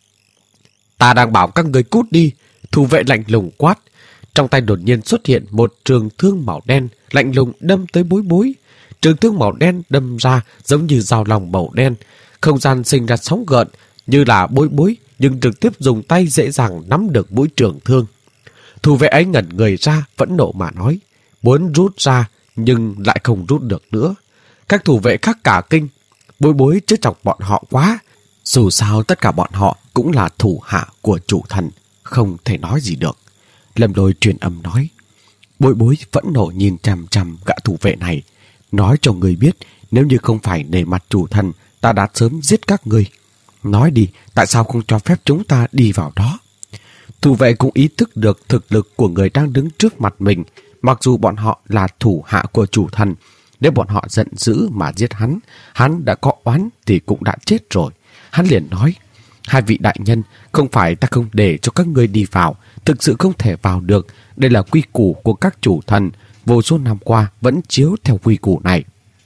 "Ta đang bảo các người cút đi." Thủ vệ lạnh lùng quát. Trong tay đột nhiên xuất hiện một trường thương màu đen, lạnh lùng đâm tới Bối Bối. trường thương màu đen đâm ra giống như dao lòng màu đen. Không gian sinh ra sóng gợn như là Bối Bối, nhưng trực tiếp dùng tay dễ dàng nắm được mũi trường thương. Thủ vệ ấy ngẩn người ra, phẫn nộ mà nói, muốn rút ra nhưng lại không rút được nữa. Các thủ vệ khác cả kinh, Bối Bối chứ chọc bọn họ quá. Dù sao tất cả bọn họ cũng là thủ hạ của chủ thần, không thể nói gì được. Lâm Lôi truyền âm nói, Bối Bối phẫn nộ nhìn chằm chằm gã thủ vệ này, nói cho người biết nếu như không phải nể mặt chủ thần, ta đã sớm giết các người. Nói đi, tại sao không cho phép chúng ta đi vào đó? Thủ vệ cũng ý thức được thực lực của người đang đứng trước mặt mình. Mặc dù bọn họ là thủ hạ của chủ thần, nếu bọn họ giận dữ mà giết hắn, hắn đã có oán thì cũng đã chết rồi. Hắn liền nói, hai vị đại nhân, không phải ta không để cho các ngươi đi vào, thực sự không thể vào được. Đây là quy củ của các chủ thần, vô số năm qua vẫn chiếu theo quy củ này.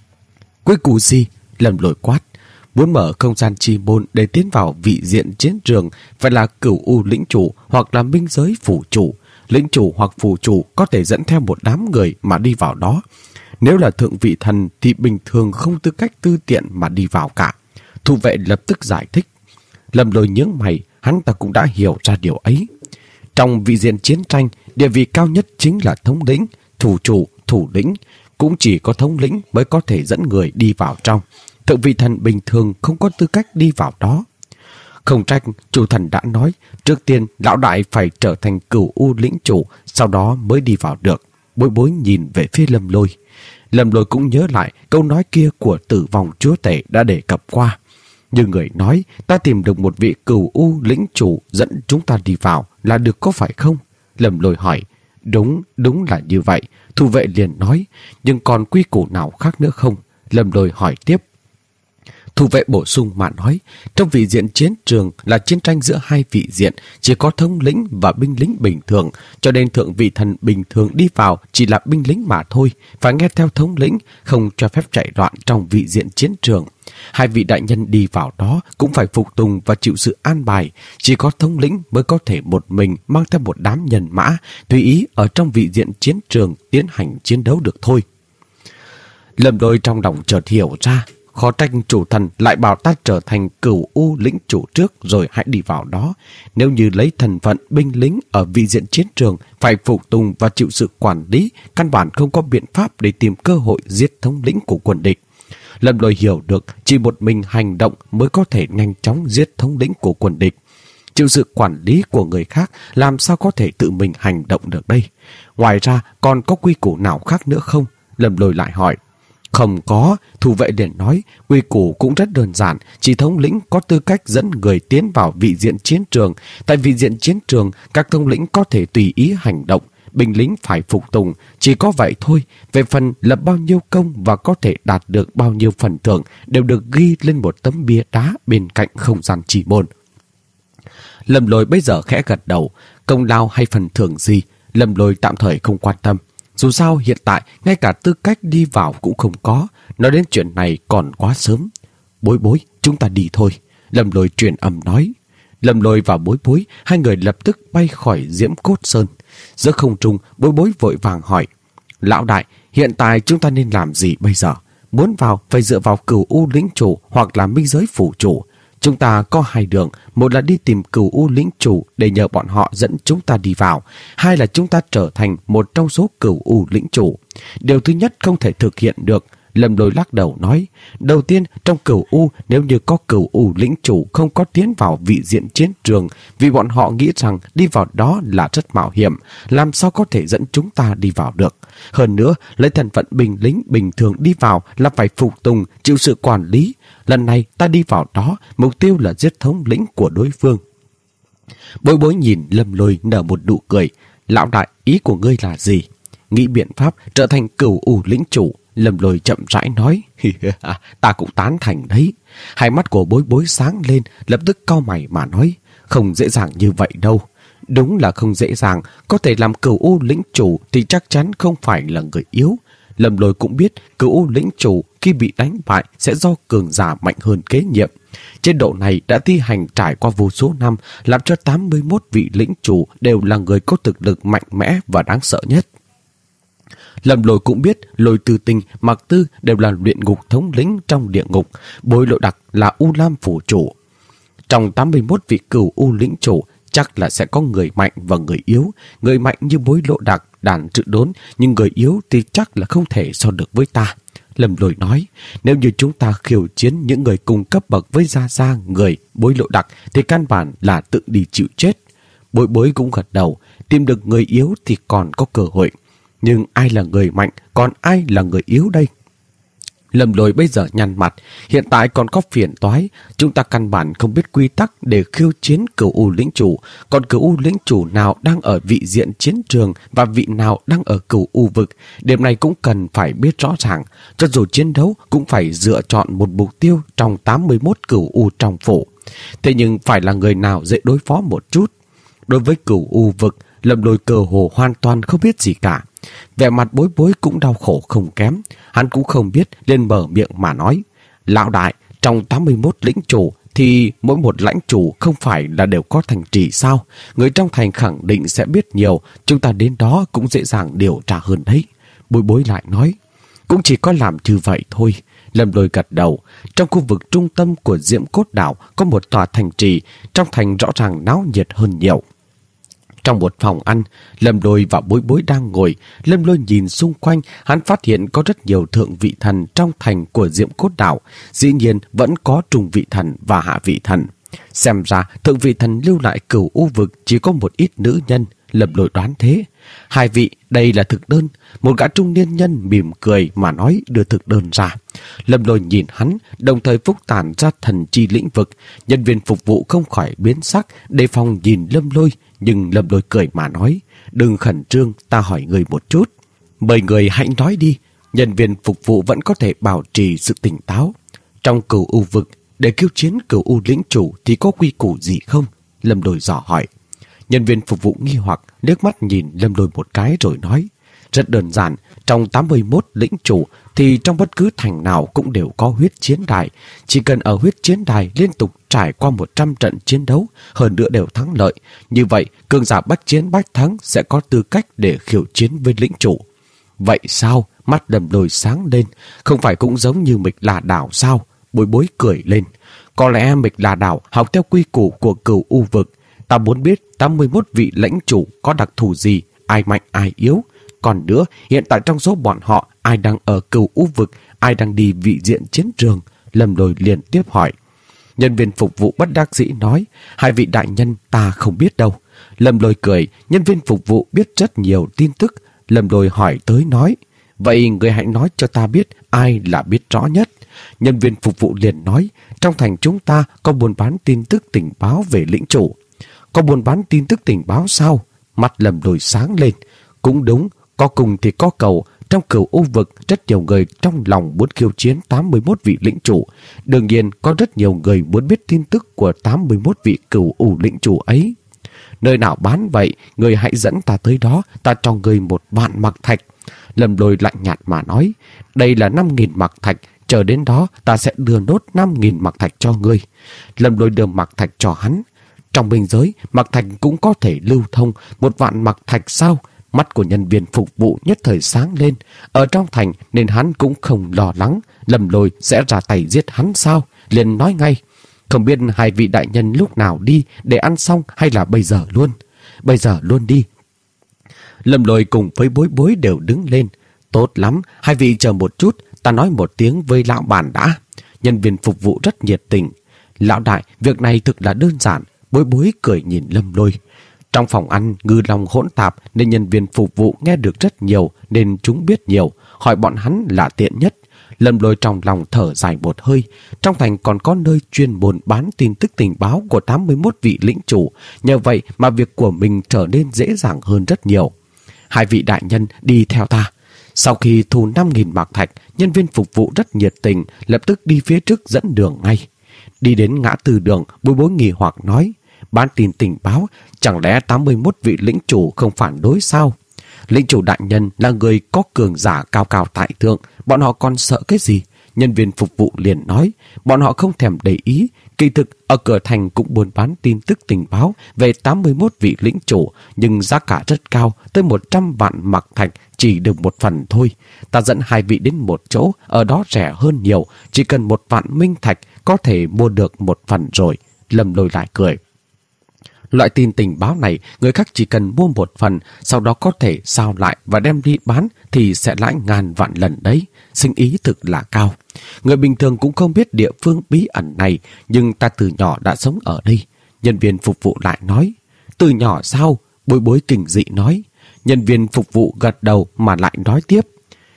Quy củ gì? Lâm Lôi quát. Muốn mở không gian chi môn để tiến vào vị diện chiến trường phải là Cửu U lĩnh chủ hoặc là minh giới phủ chủ. Lĩnh chủ hoặc phủ chủ có thể dẫn theo một đám người mà đi vào đó. Nếu là thượng vị thần thì bình thường không tư cách tư tiện mà đi vào cả. Thủ vệ lập tức giải thích. Lâm Lôi nhướng mày, hắn ta cũng đã hiểu ra điều ấy. Trong vị diện chiến tranh, địa vị cao nhất chính là thống lĩnh, thủ chủ, thủ lĩnh. Cũng chỉ có thống lĩnh mới có thể dẫn người đi vào trong. Thượng vị thần bình thường không có tư cách đi vào đó. Không trách, chủ thần đã nói, trước tiên lão đại phải trở thành Cửu U lĩnh chủ, sau đó mới đi vào được. Bối Bối nhìn về phía Lâm Lôi. Lâm Lôi cũng nhớ lại câu nói kia của Tử Vong Chúa Tể đã đề cập qua. Như người nói, ta tìm được một vị Cửu U lĩnh chủ dẫn chúng ta đi vào là được có phải không? Lâm Lôi hỏi. Đúng, đúng là như vậy. Thủ vệ liền nói, nhưng còn quy củ nào khác nữa không? Lâm Lôi hỏi tiếp. Thủ vệ bổ sung mà nói, trong vị diện chiến trường là chiến tranh giữa hai vị diện, chỉ có thống lĩnh và binh lính bình thường, cho nên thượng vị thần bình thường đi vào chỉ là binh lính mà thôi, phải nghe theo thống lĩnh, không cho phép chạy loạn trong vị diện chiến trường. Hai vị đại nhân đi vào đó cũng phải phục tùng và chịu sự an bài, chỉ có thống lĩnh mới có thể một mình mang theo một đám nhân mã, tùy ý ở trong vị diện chiến trường tiến hành chiến đấu được thôi. Lâm Lôi trong lòng chợt hiểu ra, khó trách chủ thần lại bảo ta trở thành Cửu U lĩnh chủ trước rồi hãy đi vào đó. Nếu như lấy thân phận binh lính ở vị diện chiến trường phải phục tùng và chịu sự quản lý, căn bản không có biện pháp để tìm cơ hội giết thống lĩnh của quân địch. Lâm Lôi hiểu được chỉ một mình hành động mới có thể nhanh chóng giết thống lĩnh của quân địch. Chịu sự quản lý của người khác làm sao có thể tự mình hành động được đây? Ngoài ra còn có quy củ nào khác nữa không? Lâm Lôi lại hỏi. Không có, thủ vệ liền nói, quy củ cũng rất đơn giản, chỉ thống lĩnh có tư cách dẫn người tiến vào vị diện chiến trường. Tại vị diện chiến trường, các thống lĩnh có thể tùy ý hành động, binh lính phải phục tùng, chỉ có vậy thôi. Về phần lập bao nhiêu công và có thể đạt được bao nhiêu phần thưởng đều được ghi lên một tấm bia đá bên cạnh không gian chỉ môn. Lâm Lôi bây giờ khẽ gật đầu, công lao hay phần thưởng gì, Lâm Lôi tạm thời không quan tâm. Dù sao hiện tại ngay cả tư cách đi vào cũng không có, nói đến chuyện này còn quá sớm. Bối Bối, chúng ta đi thôi. Lâm Lôi truyền âm nói. Lâm Lôi và Bối Bối, hai người lập tức bay khỏi Diễm Cốt Sơn. Giữa không trung, Bối Bối vội vàng hỏi. Lão đại, hiện tại chúng ta nên làm gì bây giờ? Muốn vào phải dựa vào Cửu U lĩnh chủ hoặc là minh giới phủ chủ. Chúng ta có hai đường, một là đi tìm Cửu U lĩnh chủ để nhờ bọn họ dẫn chúng ta đi vào, hai là chúng ta trở thành một trong số Cửu U lĩnh chủ. Điều thứ nhất không thể thực hiện được, Lâm Lôi lắc đầu nói. Đầu tiên, trong Cửu U, nếu như có Cửu U lĩnh chủ không có tiến vào vị diện chiến trường, vì bọn họ nghĩ rằng đi vào đó là rất mạo hiểm, làm sao có thể dẫn chúng ta đi vào được. Hơn nữa, lấy thân phận binh lính bình thường đi vào là phải phục tùng, chịu sự quản lý. Lần này ta đi vào đó, mục tiêu là giết thống lĩnh của đối phương. Bối Bối nhìn Lâm Lôi nở một nụ cười. Lão đại, ý của ngươi là gì? Nghĩ biện pháp trở thành Cửu U lĩnh chủ. Lâm Lôi chậm rãi nói. Ta cũng tán thành đấy. Hai mắt của Bối Bối sáng lên, lập tức cau mày mà nói. Không dễ dàng như vậy đâu. Đúng là không dễ dàng. Có thể làm Cửu U lĩnh chủ thì chắc chắn không phải là người yếu. Lâm Lôi cũng biết Cửu U lĩnh chủ khi bị đánh bại sẽ do cường giả mạnh hơn kế nhiệm. Chế độ này đã thi hành trải qua vô số năm, làm cho tám mươi mốt vị lĩnh chủ đều là người có thực lực mạnh mẽ và đáng sợ nhất. Lâm Lôi cũng biết Lôi Tư Tinh, Mạc Tư đều là luyện ngục thống lĩnh trong địa ngục, Bối Lộ Đặc là U Lam phủ chủ. Trong tám mươi mốt vị cửu U lĩnh chủ, chắc là sẽ có người mạnh và người yếu. Người mạnh như Bối Lộ Đặc, Đàn Trự Đốn, nhưng người yếu thì chắc là không thể so được với ta. Lâm Lôi nói, nếu như chúng ta khiêu chiến những người cùng cấp bậc với Gia Gia người Bối Lộ Đặc thì căn bản là tự đi chịu chết. Bối Bối cũng gật đầu, tìm được người yếu thì còn có cơ hội. Nhưng ai là người mạnh, còn ai là người yếu đây? Lâm Lôi bây giờ nhăn mặt, hiện tại còn có phiền toái, chúng ta căn bản không biết quy tắc để khiêu chiến cửu U lĩnh chủ, còn cửu U lĩnh chủ nào đang ở vị diện chiến trường và vị nào đang ở cửu U vực, điểm này cũng cần phải biết rõ ràng, cho dù chiến đấu cũng phải dựa chọn một mục tiêu trong tám mươi mốt cửu U trong phủ. Thế nhưng phải là người nào dễ đối phó một chút. Đối với cửu U vực, Lâm Lôi cơ hồ hoàn toàn không biết gì cả. Vẻ mặt Bối Bối cũng đau khổ không kém. Hắn cũng không biết nên mở miệng mà nói, lão đại, trong tám mươi mốt lĩnh chủ thì mỗi một lãnh chủ không phải là đều có thành trì sao? Người trong thành khẳng định sẽ biết nhiều, chúng ta đến đó cũng dễ dàng điều tra hơn đấy. Bối Bối lại nói, cũng chỉ có làm như vậy thôi. Lâm Lôi gật đầu. Trong khu vực trung tâm của Diễm Cốt Đảo có một tòa thành trì, trong thành rõ ràng náo nhiệt hơn nhiều. Trong một phòng ăn, Lâm Lôi và Bối Bối đang ngồi. Lâm Lôi nhìn xung quanh, hắn phát hiện có rất nhiều thượng vị thần trong thành của Diễm Cốt Đảo. Dĩ nhiên vẫn có trung vị thần và hạ vị thần. Xem ra thượng vị thần lưu lại cửu U vực chỉ có một ít nữ nhân. Lâm Lôi đoán thế. Hai vị, đây là thực đơn. Một gã trung niên nhân mỉm cười mà nói đưa thực đơn ra. Lâm Lôi nhìn hắn, đồng thời phúc tản ra thần chi lĩnh vực. Nhân viên phục vụ không khỏi biến sắc, đề phòng nhìn Lâm Lôi. Nhưng Lâm Lôi cười mà nói, đừng khẩn trương, ta hỏi người một chút. Mời người hãy nói đi. Nhân viên phục vụ vẫn có thể bảo trì sự tỉnh táo. Trong cửu U vực, để khiêu chiến cửu U lĩnh chủ thì có quy củ gì không? Lâm Lôi dò hỏi. Nhân viên phục vụ nghi hoặc liếc mắt nhìn Lâm Lôi một cái rồi nói, rất đơn giản, trong tám mươi mốt lĩnh chủ thì trong bất cứ thành nào cũng đều có huyết chiến đài. Chỉ cần ở huyết chiến đài liên tục trải qua một trăm trận chiến đấu, hơn nữa đều thắng lợi. Như vậy, cường giả bách chiến bách thắng sẽ có tư cách để khiêu chiến với lĩnh chủ. Vậy sao? Mắt Lâm Lôi sáng lên. Không phải cũng giống như Mịch Là Đảo sao? Bối Bối cười lên. Có lẽ Mịch Là Đảo học theo quy củ của cửu U vực. Ta muốn biết tám mươi mốt vị lãnh chủ có đặc thù gì, ai mạnh ai yếu. Còn nữa, hiện tại trong số bọn họ, ai đang ở cửu U vực, ai đang đi vị diện chiến trường? Lâm Lôi liền tiếp hỏi. Nhân viên phục vụ bất đắc dĩ nói, hai vị đại nhân ta không biết đâu. Lâm Lôi cười, nhân viên phục vụ biết rất nhiều tin tức. Lâm Lôi hỏi tới nói, vậy người hãy nói cho ta biết ai là biết rõ nhất. Nhân viên phục vụ liền nói, trong thành chúng ta có buôn bán tin tức tình báo về lĩnh chủ. Có buôn bán tin tức tình báo sao? Mắt Lâm Lôi sáng lên. Cũng đúng, có cùng thì có cầu. Trong cửu U vực, rất nhiều người trong lòng muốn khiêu chiến tám mươi mốt vị lĩnh chủ. Đương nhiên, có rất nhiều người muốn biết tin tức của tám mươi mốt vị cửu U lĩnh chủ ấy. Nơi nào bán vậy, người hãy dẫn ta tới đó, ta cho người một vạn mặc thạch. Lâm Lôi lạnh nhạt mà nói, đây là năm nghìn mặc thạch, chờ đến đó ta sẽ đưa nốt năm nghìn mặc thạch cho ngươi. Lâm Lôi đưa mặc thạch cho hắn. Trong biên giới, mặc thạch cũng có thể lưu thông, một vạn mặc thạch sao? Mắt của nhân viên phục vụ nhất thời sáng lên. Ở trong thành nên hắn cũng không lo lắng Lâm Lôi sẽ ra tay giết hắn sao? Liền nói ngay, không biết hai vị đại nhân lúc nào đi, để ăn xong hay là bây giờ luôn? Bây giờ luôn đi. Lâm Lôi cùng với Bối Bối đều đứng lên. Tốt lắm, hai vị chờ một chút, ta nói một tiếng với lão bản đã. Nhân viên phục vụ rất nhiệt tình. Lão đại, việc này thực là đơn giản. Bối Bối cười nhìn Lâm Lôi. Trong phòng ăn ngư long hỗn tạp nên nhân viên phục vụ nghe được rất nhiều, nên chúng biết nhiều, hỏi bọn hắn là tiện nhất. Lâm Lôi trong lòng thở dài một hơi. Trong thành còn có nơi chuyên môn bán tin tức tình báo của tám mươi mốt vị lĩnh chủ, nhờ vậy mà việc của mình trở nên dễ dàng hơn rất nhiều. Hai vị đại nhân đi theo ta. Sau khi thu năm nghìn mạc thạch, nhân viên phục vụ rất nhiệt tình, lập tức đi phía trước dẫn đường ngay. Đi đến ngã tư đường, Bối Bối nghi hoặc nói, bán tin tình báo, chẳng lẽ tám mươi mốt vị lĩnh chủ không phản đối sao? Lĩnh chủ đại nhân là người có cường giả cao cao tại thượng, bọn họ còn sợ cái gì? Nhân viên phục vụ liền nói, bọn họ không thèm để ý, Kỳ thực, ở cửa thành cũng buôn bán tin tức tình báo về tám mươi mốt vị lĩnh chủ, nhưng giá cả rất cao, tới một trăm vạn mặc thạch chỉ được một phần thôi. Ta dẫn hai vị đến một chỗ, ở đó rẻ hơn nhiều, chỉ cần một vạn minh thạch có thể mua được một phần rồi. Lâm Lôi lại cười. Loại tin tình báo này, người khác chỉ cần mua một phần, sau đó có thể sao lại và đem đi bán thì sẽ lãi ngàn vạn lần đấy. Sinh ý thực là cao. Người bình thường cũng không biết địa phương bí ẩn này, nhưng ta từ nhỏ đã sống ở đây. Nhân viên phục vụ lại nói. Từ nhỏ sao? Bối Bối kinh dị nói. Nhân viên phục vụ gật đầu mà lại nói tiếp.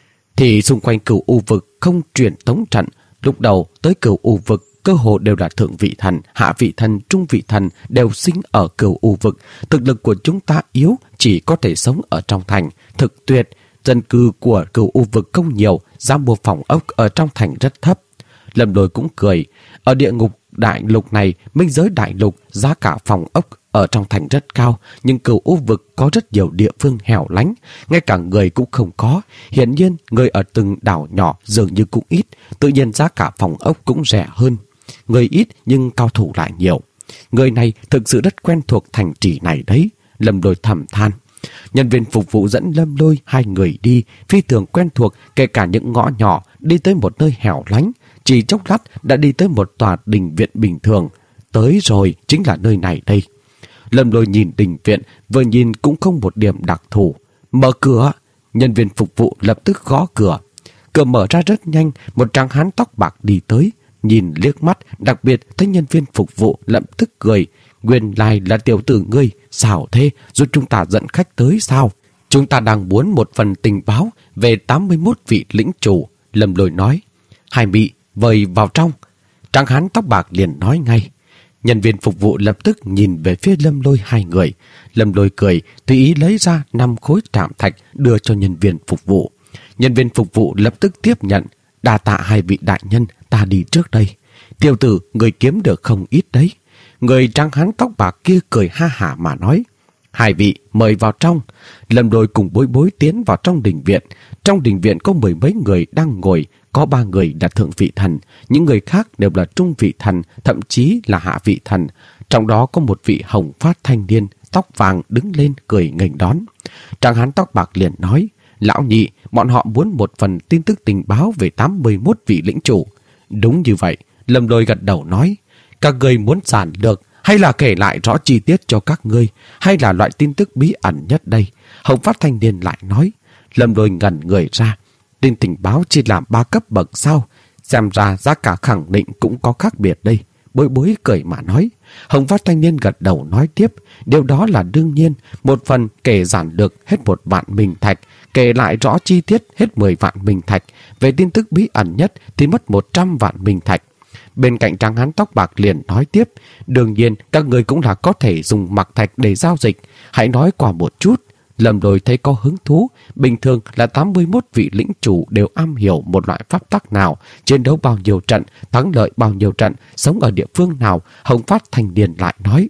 Thì xung quanh Cửu U vực không truyền tống trận. Lúc đầu tới Cửu U vực cơ hồ đều là thượng vị thần, hạ vị thần, trung vị thần đều sinh ở Cửu U vực. Thực lực của chúng ta yếu, chỉ có thể sống ở trong thành. Thực tuyệt, dân cư của Cửu U vực không nhiều, giá mua phòng ốc ở trong thành rất thấp. Lâm Lôi cũng cười. Ở địa ngục đại lục này, minh giới đại lục, giá cả phòng ốc ở trong thành rất cao, nhưng Cửu U vực có rất nhiều địa phương hẻo lánh, ngay cả người cũng không có. Hiển nhiên, người ở từng đảo nhỏ dường như cũng ít, tự nhiên giá cả phòng ốc cũng rẻ hơn. Người ít nhưng cao thủ lại nhiều. Người này thực sự rất quen thuộc thành trì này đấy. Lâm Lôi thầm than. Nhân viên phục vụ dẫn Lâm Lôi hai người đi, phi thường quen thuộc, kể cả những ngõ nhỏ, đi tới một nơi hẻo lánh. Chỉ chốc lát đã đi tới một tòa đình viện bình thường. Tới rồi, chính là nơi này đây. Lâm Lôi nhìn đình viện, vừa nhìn cũng không một điểm đặc thù. Mở cửa. Nhân viên phục vụ lập tức gõ cửa. Cửa mở ra rất nhanh, một tráng hán tóc bạc đi tới. Nhìn liếc mắt, đặc biệt thấy nhân viên phục vụ lập tức cười. Nguyên lai là tiểu tử ngươi, sao thế, giúp chúng ta dẫn khách tới sao? Chúng ta đang muốn một phần tình báo về tám mươi mốt vị lĩnh chủ. Lâm Lôi nói. Hai vị, vời vào trong. Tráng hán tóc bạc liền nói ngay. Nhân viên phục vụ lập tức nhìn về phía Lâm Lôi hai người. Lâm Lôi cười, tùy ý lấy ra năm khối trảm thạch đưa cho nhân viên phục vụ. Nhân viên phục vụ lập tức tiếp nhận. Đa tạ hai vị đại nhân, ta đi trước đây. Tiểu tử, người kiếm được không ít đấy. Người trắng hán tóc bạc kia cười ha hả mà nói. Hai vị, mời vào trong. Lâm Lôi cùng Bối Bối tiến vào trong đình viện. Trong đình viện có mười mấy người đang ngồi, có ba người là thượng vị thần, những người khác đều là trung vị thần, thậm chí là hạ vị thần. Trong đó có một vị hồng phát thanh niên, tóc vàng đứng lên cười nghênh đón. Tráng hán tóc bạc liền nói. Lão nhị, bọn họ muốn một phần tin tức tình báo về tám mươi mốt vị lĩnh chủ. Đúng như vậy, Lâm Lôi gật đầu nói. Các ngươi muốn giản lược hay là kể lại rõ chi tiết cho các ngươi, hay là loại tin tức bí ẩn nhất đây? Hồng phát thanh niên lại nói. Lâm Lôi ngẩn người ra. Tin tình báo chia làm ba cấp bậc sao? Xem ra giá cả khẳng định cũng có khác biệt đây. Bối Bối cười mà nói. Hồng phát thanh niên gật đầu nói tiếp. Điều đó là đương nhiên. Một phần kể giản lược hết một vạn minh thạch, kể lại rõ chi tiết hết mười vạn minh thạch. Về tin tức bí ẩn nhất thì mất một trăm vạn minh thạch. Bên cạnh tráng hán tóc bạc liền nói tiếp. Đương nhiên các người cũng là có thể dùng mặc thạch để giao dịch. Hãy nói qua một chút. Lâm Lôi thấy có hứng thú. Bình thường là tám mươi mốt vị lĩnh chủ đều am hiểu một loại pháp tắc nào, chiến đấu bao nhiêu trận, thắng lợi bao nhiêu trận, sống ở địa phương nào. Hồng phát thanh niên lại nói.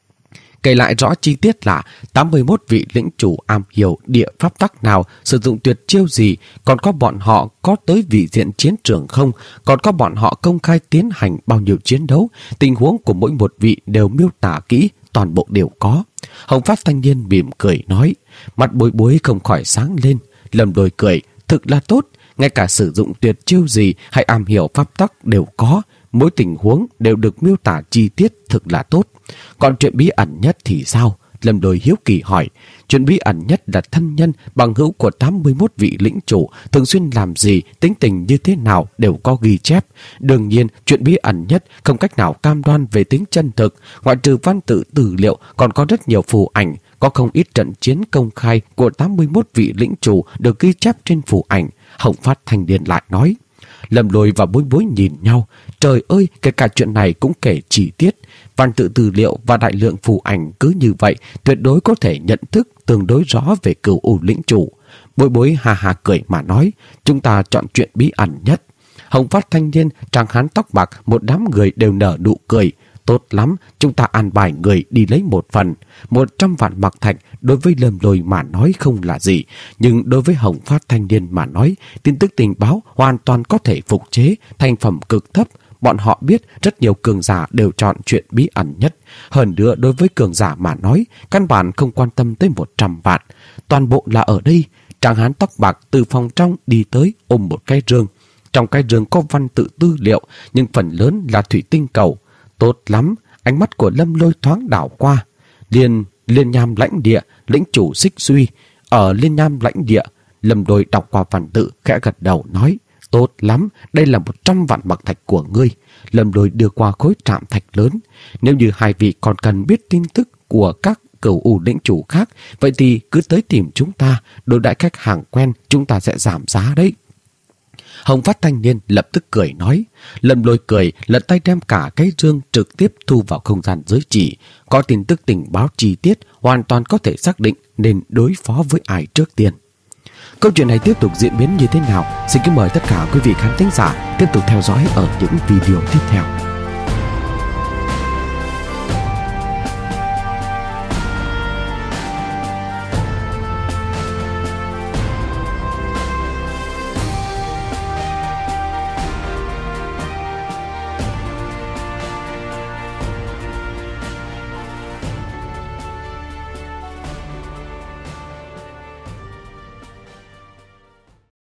Kể lại rõ chi tiết là tám mươi mốt vị lĩnh chủ am hiểu địa pháp tắc nào, sử dụng tuyệt chiêu gì, còn có bọn họ có tới vị diện chiến trường không, còn có bọn họ công khai tiến hành bao nhiêu chiến đấu, tình huống của mỗi một vị đều miêu tả kỹ, toàn bộ đều có. Hồng phát thanh niên mỉm cười nói. Mặt Bối Bối không khỏi sáng lên. Lâm Lôi cười, thực là tốt, ngay cả sử dụng tuyệt chiêu gì hay am hiểu pháp tắc đều có, mỗi tình huống đều được miêu tả chi tiết, thực là tốt. Còn chuyện bí ẩn nhất thì sao? Lâm Lôi hiếu kỳ hỏi. Chuyện bí ẩn nhất là thân nhân bằng hữu của tám mươi mốt vị lĩnh chủ thường xuyên làm gì, tính tình như thế nào đều có ghi chép. Đương nhiên chuyện bí ẩn nhất không cách nào cam đoan về tính chân thực. Ngoại trừ văn tự tư liệu còn có rất nhiều phù ảnh, có không ít trận chiến công khai của tám mươi mốt vị lĩnh chủ được ghi chép trên phù ảnh. Hồng phát thanh niên lại nói. Lâm Lôi và Bối Bối nhìn nhau. Trời ơi, kể cả chuyện này cũng kể chi tiết. Văn tự tư liệu và đại lượng phù ảnh cứ như vậy tuyệt đối có thể nhận thức tương đối rõ về Cửu U lĩnh chủ. Bối Bối hà hà cười mà nói. Chúng ta chọn chuyện bí ẩn nhất. Hồng phát thanh niên, tráng hán tóc bạc, một đám người đều nở nụ cười. Tốt lắm, chúng ta an bài người đi lấy một phần. Một trăm vạn mặc thạch đối với Lâm Lôi mà nói không là gì, nhưng đối với Hồng phát thanh niên mà nói, tin tức tình báo hoàn toàn có thể phục chế thành phẩm cực thấp. bọn họ biết rất nhiều cường giả đều chọn chuyện bí ẩn nhất. Hơn nữa đối với cường giả mà nói, căn bản không quan tâm tới một trăm vạn. Toàn bộ là ở đây. Tráng hán tóc bạc từ phòng trong đi tới ôm một cái rương. Trong cái rương có văn tự tư liệu, nhưng phần lớn là thủy tinh cầu. Tốt lắm, ánh mắt của Lâm Lôi thoáng đảo qua. Liên, liên nham lãnh địa, lĩnh chủ Xích Suy. Ở liên nham lãnh địa, Lâm Lôi đọc qua văn tự, khẽ gật đầu nói, tốt lắm, đây là một trăm vạn bạc thạch của ngươi. Lâm Lôi đưa qua khối trạm thạch lớn. Nếu như hai vị còn cần biết tin tức của các cửu u lĩnh chủ khác, vậy thì cứ tới tìm chúng ta, đối đãi khách hàng quen, chúng ta sẽ giảm giá đấy. Hồng Phát thanh niên lập tức cười nói. Lâm Lôi cười, lật tay đem cả cái rương trực tiếp thu vào không gian giới chỉ. Có tin tức tình báo chi tiết, hoàn toàn có thể xác định nên đối phó với ai trước tiên. Câu chuyện này tiếp tục diễn biến như thế nào? Xin kính mời tất cả quý vị khán thính giả tiếp tục theo dõi ở những video tiếp theo.